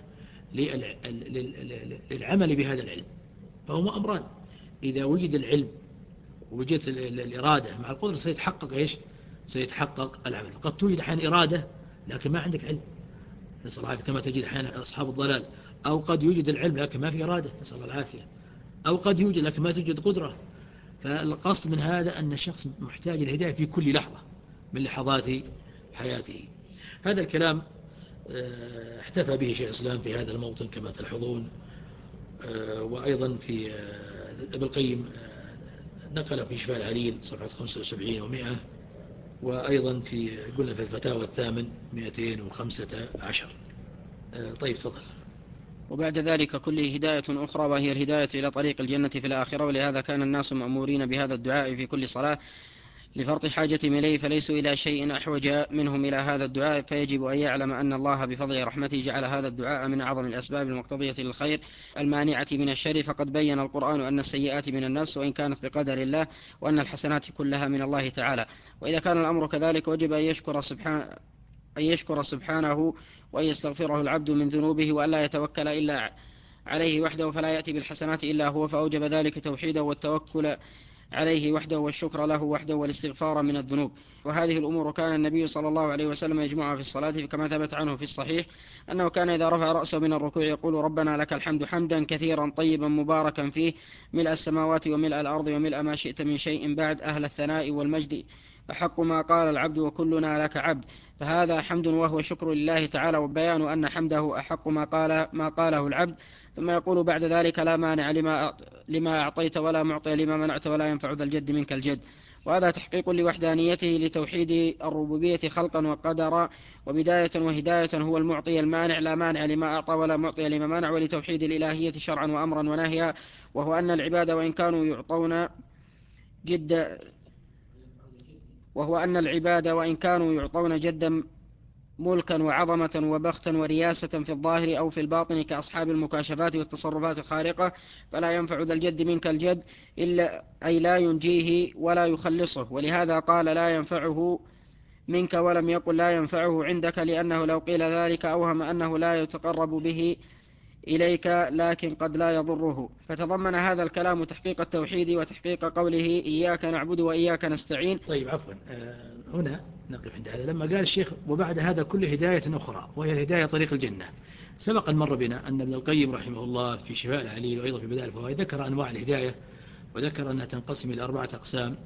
للعمل بهذا العلم. فهما أمران، إذا وجد العلم ووجدت الإرادة مع القدرة سيتحقق إيش؟ سيتحقق العمل. قد توجد أحيانا إرادة لكن ما عندك علم، نسأل الله العافية، كما تجد أحيانا أصحاب الضلال، أو قد يوجد العلم لكن ما في إرادة، نسأل الله العافية، أو قد يوجد لكن ما توجد قدرة. فالقصد من هذا أن الشخص محتاج الهداية في كل لحظة من لحظات حياته. هذا الكلام احتفى به شيخ الإسلام في هذا الموطن كما تلحظون، وأيضا في ابن القيم نقل في شفاء العليل صفحة خمسة وسبعين ومئة، وأيضا في قلنا في الفتاوى الثامن مئتين وخمسة عشر. طيب تفضل. وبعد ذلك كله هداية أخرى وهي الهداية إلى طريق الجنة في الآخرة، ولهذا كان الناس مأمورين بهذا الدعاء في كل صلاة لفرط حاجتهم إليه، فليسوا إلى شيء أحوج منهم إلى هذا الدعاء، فيجب أن يعلم أن الله بفضل رحمته جعل هذا الدعاء من أعظم الأسباب المقتضية للخير المانعة من الشر، فقد بين القرآن أن السيئات من النفس وإن كانت بقدر الله، وأن الحسنات كلها من الله تعالى. وإذا كان الأمر كذلك وجب أن يشكر سبحانه أن يشكر سبحانه وأن يستغفره العبد من ذنوبه، وألا يتوكل إلا عليه وحده، فلا يأتي بالحسنات إلا هو، فأوجب ذلك توحيده والتوكل عليه وحده والشكر له وحده والاستغفار من الذنوب. وهذه الأمور كان النبي صلى الله عليه وسلم يجمعها في الصلاة، كما ثبت عنه في الصحيح أنه كان إذا رفع رأسه من الركوع يقول ربنا لك الحمد حمدا كثيرا طيبا مباركا فيه ملء السماوات وملء الأرض وملء ما شئت من شيء بعد أهل الثناء والمجد أحق ما قال العبد وكلنا لك عبد. فهذا حمد وهو شكر لله تعالى، وبيان أن حمده أحق ما قال ما قاله العبد. ثم يقول بعد ذلك لا مانع لما لما أعطيت ولا معطي لما منعت ولا ينفع ذا الجد منك الجد. وهذا تحقيق لوحدانيته لتوحيد الربوبية خلقا وقدرا وبداية وهداية. هو المعطي المانع لا مانع لما أعطى ولا معطي لما منع، ولتوحيد الإلهية شرعا وأمرا ونهيا. وهو أن العباد وإن كانوا يعطون جد وهو أن العباد وإن كانوا يعطون جدا ملكا وعظمة وبختا ورياسة في الظاهر أو في الباطن كأصحاب المكاشفات والتصرفات الخارقة، فلا ينفع ذا الجد منك الجد إلا أي لا ينجيه ولا يخلصه. ولهذا قال لا ينفعه منك ولم يقل لا ينفعه عندك، لأنه لو قيل ذلك أوهم أنه لا يتقرب به إليك لكن قد لا يضره. فتضمن هذا الكلام تحقيق التوحيد وتحقيق قوله إياك نعبد وإياك نستعين. طيب عفوا، هنا نقف عند هذا. لما قال الشيخ وبعد هذا كل هداية أخرى وهي الهداية طريق الجنة، سبق مر بنا أن ابن القيم رحمه الله في شفاء العليل وأيضا في بدائع الفوائد ذكر أنواع الهداية، وذكر أنها تنقسم إلى أربعة أقسام.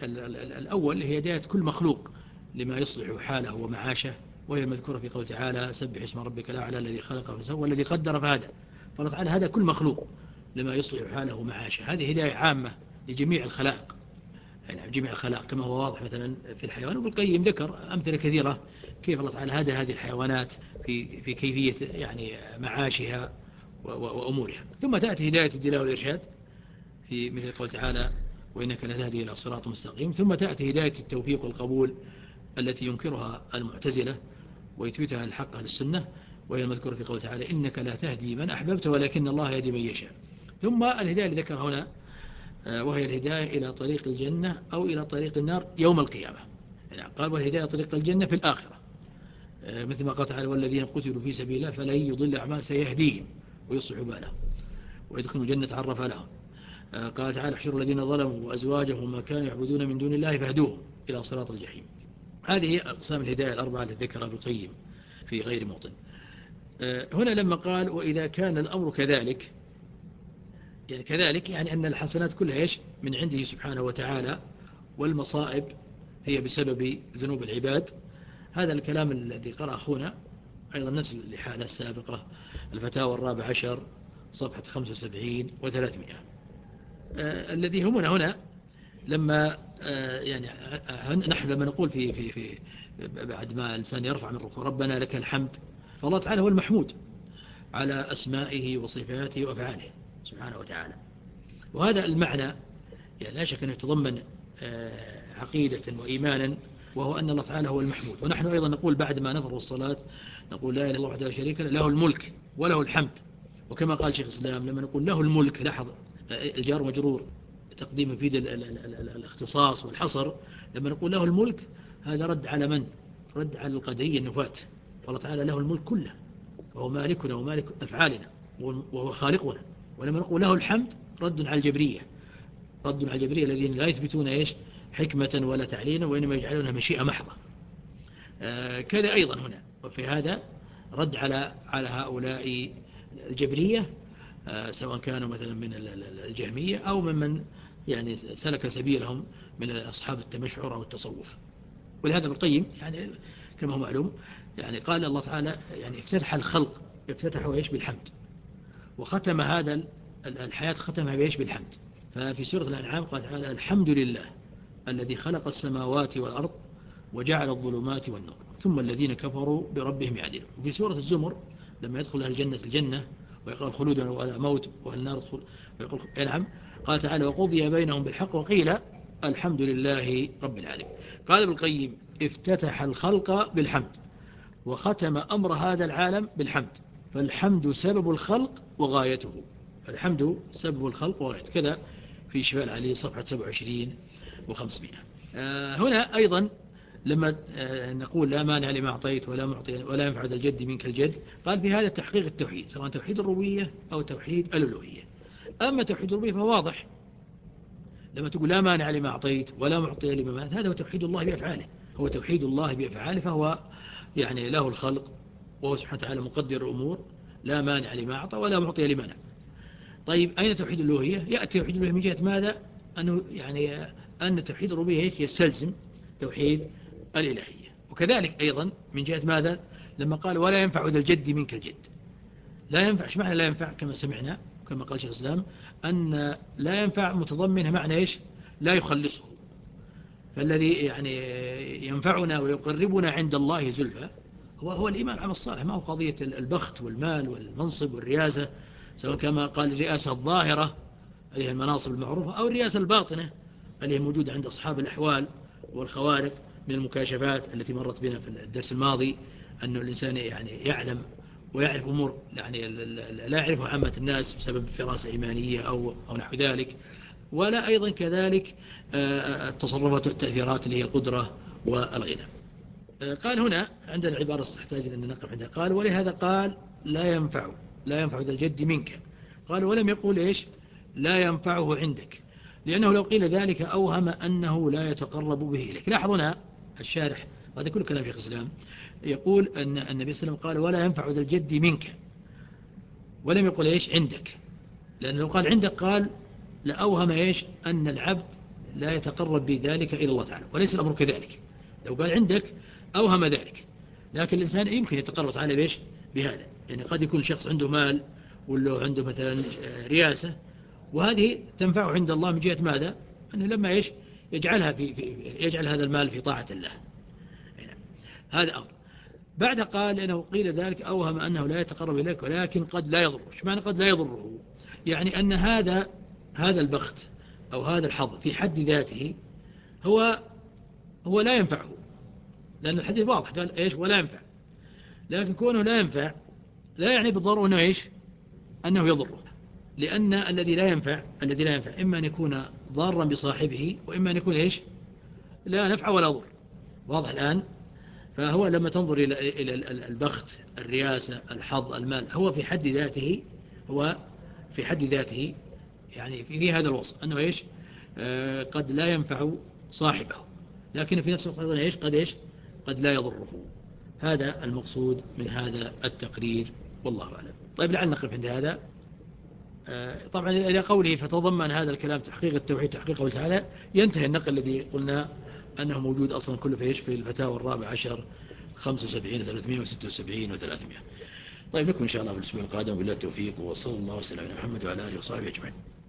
الأول هي هداية كل مخلوق لما يصلح حاله ومعاشه، وهي المذكورة في قول تعالى سبح اسم ربك الأعلى الذي خلق فسوى والذي قدر فهدى. فالله تعالى هذا كل مخلوق لما يصلح حاله ومعاشه. هذه هداية عامة لجميع الخلائق، يعني جميع الخلائق كما هو واضح مثلا في الحيوان. وابن القيم ذكر أمثلة كثيرة كيف الله تعالى هدى هذه الحيوانات في في كيفية يعني معاشها وأمورها. ثم تأتي هداية الدلالة والإرشاد في مثل قول تعالى وإنك لتهدي إلى صراط مستقيم. ثم تأتي هداية التوفيق والقبول التي ينكرها المعتزلة ويثبتها الحق أهل السنة، وهي المذكورة في قول تعالى إنك لا تهدي من أحببت ولكن الله يهدي من يشاء. ثم الهداية اللي ذكر هنا وهي الهداية إلى طريق الجنة أو إلى طريق النار يوم القيامة. يعني قال والهداية طريق الجنة في الآخرة، مثل ما قال تعالى والذين قتلوا في سبيل الله فلن يضل أعمال سيهديهم ويصلح بالهم ويدخلوا الجنة عرف لهم. قال تعالى احشروا الذين ظلموا وأزواجهم وما كانوا يعبدون من دون الله فاهدوهم إلى صراط الجحيم. هذه أقسام الهداية الأربعة التي ذكرها ابن القيم في غير موطن. هنا لما قال وإذا كان الأمر كذلك، يعني كذلك يعني أن الحسنات كلها إيش من عنده سبحانه وتعالى، والمصائب هي بسبب ذنوب العباد. هذا الكلام الذي قرأ أخونا أيضا نفس الحالة السابقة، الفتاوى الرابع عشر صفحة خمسة وسبعين وثلاثمائة. آه الذي همنا هنا لما آه يعني آه نحن لما نقول في في في بعد ما الإنسان يرفع من الركوع ربنا لك الحمد، فالله تعالى هو المحمود على أسمائه وصفاته وأفعاله سبحانه وتعالى. وهذا المعنى يعني لا شك أنه يتضمن عقيدة وإيمانا، وهو أن الله تعالى هو المحمود. ونحن أيضا نقول بعد ما نفرغ الصلاة نقول لا إله إلا الله وحده لا شريك له له الملك وله الحمد. وكما قال شيخ الإسلام لما نقول له الملك، لاحظ الجار مجرور تقديم يفيد الاختصاص والحصر. لما نقول له الملك هذا رد على من؟ رد على القدرية النفاة. والله تعالى له الملك كله وهو مالكنا ومالك أفعالنا وهو خالقنا. ولما نقول له الحمد رد على الجبرية، رد على الجبرية الذين لا يثبتون إيش حكمة ولا تعليلا وإنما يجعلونها مشيئة محضة. آه كذا أيضا هنا وفي هذا رد على على هؤلاء الجبرية، آه سواء كانوا مثلا من الجهمية أو ممن يعني سلك سبيلهم من أصحاب التمشعر أو التصوف. ولهذا ابن القيم يعني كما هو معلوم يعني قال الله تعالى يعني افتتح الخلق افتتحوا إيش بالحمد، وختم هذا الحياة ختمها بإيش بالحمد. ففي سورة الأنعام قال تعالى الحمد لله الذي خلق السماوات والأرض وجعل الظلمات والنور ثم الذين كفروا بربهم يعدلون. وفي سورة الزمر لما يدخل أهل الجنة الجنة ويقول خلودا ولا موت والنار ادخل ويقول نعم، قال تعالى وقضي بينهم بالحق وقيل الحمد لله رب العالمين. قال ابن القيم افتتح الخلق بالحمد وختم أمر هذا العالم بالحمد، فالحمد سبب الخلق وغايته. الحمد سبب الخلق وغايته. كذا في شفاء العليل صفحة سبعة وعشرين وخمسمائة. آه هنا أيضا لما آه نقول لا مانع لما أعطيت ولا معطي ولا ينفع ذا الجد منك الجد، قال في هذا تحقيق التوحيد سواء توحيد الربوبية أو توحيد الألوهية. أما توحيد الربوبية فواضح لما تقول لا مانع لما أعطيت ولا معطي لما منعت، هذا هو توحيد الله بأفعاله، هو توحيد الله بأفعاله، فهو يعني له الخلق وهو سبحانه وتعالى مقدر الأمور، لا مانع لما أعطى ولا معطي لما منع. طيب أين توحيد الألوهية؟ يأتي توحيد الألوهية من جهة ماذا؟ أنه يعني أن توحيد الربوبية يستلزم توحيد الإلهية. وكذلك أيضا من جهة ماذا؟ لما قال ولا ينفع ذا الجد منك الجد، لا ينفع، ايش معنى لا ينفع؟ كما سمعنا كما قال شيخ الإسلام أن لا ينفع متضمنه معنى إيش؟ لا يخلصه. فالذي يعني ينفعنا ويقربنا عند الله زلفى هو هو الإيمان العمل الصالح، ما هو قضية البخت والمال والمنصب والرياسة، سواء كما قال الرئاسة الظاهرة اللي هي المناصب المعروفة، أو الرئاسة الباطنة اللي هي موجودة عند أصحاب الأحوال والخوارق من المكاشفات التي مرت بنا في الدرس الماضي، أن الإنسان يعني يعلم ويعرف أمور يعني لا يعرفها عامة الناس بسبب فراسة إيمانية أو أو نحو ذلك. ولا أيضا كذلك التصرفات والتأثيرات اللي هي القدرة والغنى. قال هنا عندنا عبارة تحتاج أن نقف عندها، قال ولهذا قال لا ينفع لا ينفع ذا الجد منك، قال ولم يقول إيش لا ينفعه عندك، لأنه لو قيل ذلك أوهم أنه لا يتقرب به إليك. لاحظ هنا الشارح، هذا كل كلام شيخ الإسلام، يقول أن النبي صلى الله عليه وسلم قال ولا ينفع ذا الجد منك، ولم يقل إيش عندك، لأنه لو قال عندك قال لأوهم إيش أن العبد لا يتقرب بذلك إلى الله تعالى، وليس الأمر كذلك. لو قال عندك أوهم ذلك، لكن الإنسان يمكن يتقرب تعالى بإيش بهذا. يعني قد يكون شخص عنده مال ولا عنده مثلا رياسة، وهذه تنفعه عند الله من جهة ماذا؟ أنه لما إيش يجعلها في, في يجعل هذا المال في طاعة الله. يعني هذا أمر. بعد قال لأنه قيل ذلك أوهم أنه لا يتقرب إليك ولكن قد لا يضره. ايش معنى قد لا يضره؟ يعني أن هذا هذا البخت أو هذا الحظ في حد ذاته هو هو لا ينفعه، لأن الحديث واضح قال إيش ولا ينفع، لكن كونه لا ينفع لا يعني بالضرورة أنه إيش أنه يضره، لأن الذي لا ينفع الذي لا ينفع إما أن يكون ضارا بصاحبه، وإما أن يكون إيش لا نفع ولا ضر. واضح الآن؟ فهو لما تنظر إلى البخت، الرياسة، الحظ، المال، هو في حد ذاته هو في حد ذاته يعني في هذا الوصف أنه إيش آه قد لا ينفع صاحبه، لكن في نفس الوقت إيش قد إيش قد لا يضره. هذا المقصود من هذا التقرير والله أعلم. طيب لعل نقف عند هذا. آه طبعا إلى قوله فتضمن هذا الكلام تحقيق التوحيد تحقيقه تعالى، ينتهي النقل الذي قلنا أنه موجود أصلا كله في إيش في الفتاوى الرابع عشر خمسة وسبعين ثلاثمائة وستة وسبعين وثلاثمائة. طيب لكم إن شاء الله في الأسبوع القادم بالله التوفيق، وصلى الله وسلم على محمد وعلى آله وصحبه أجمعين.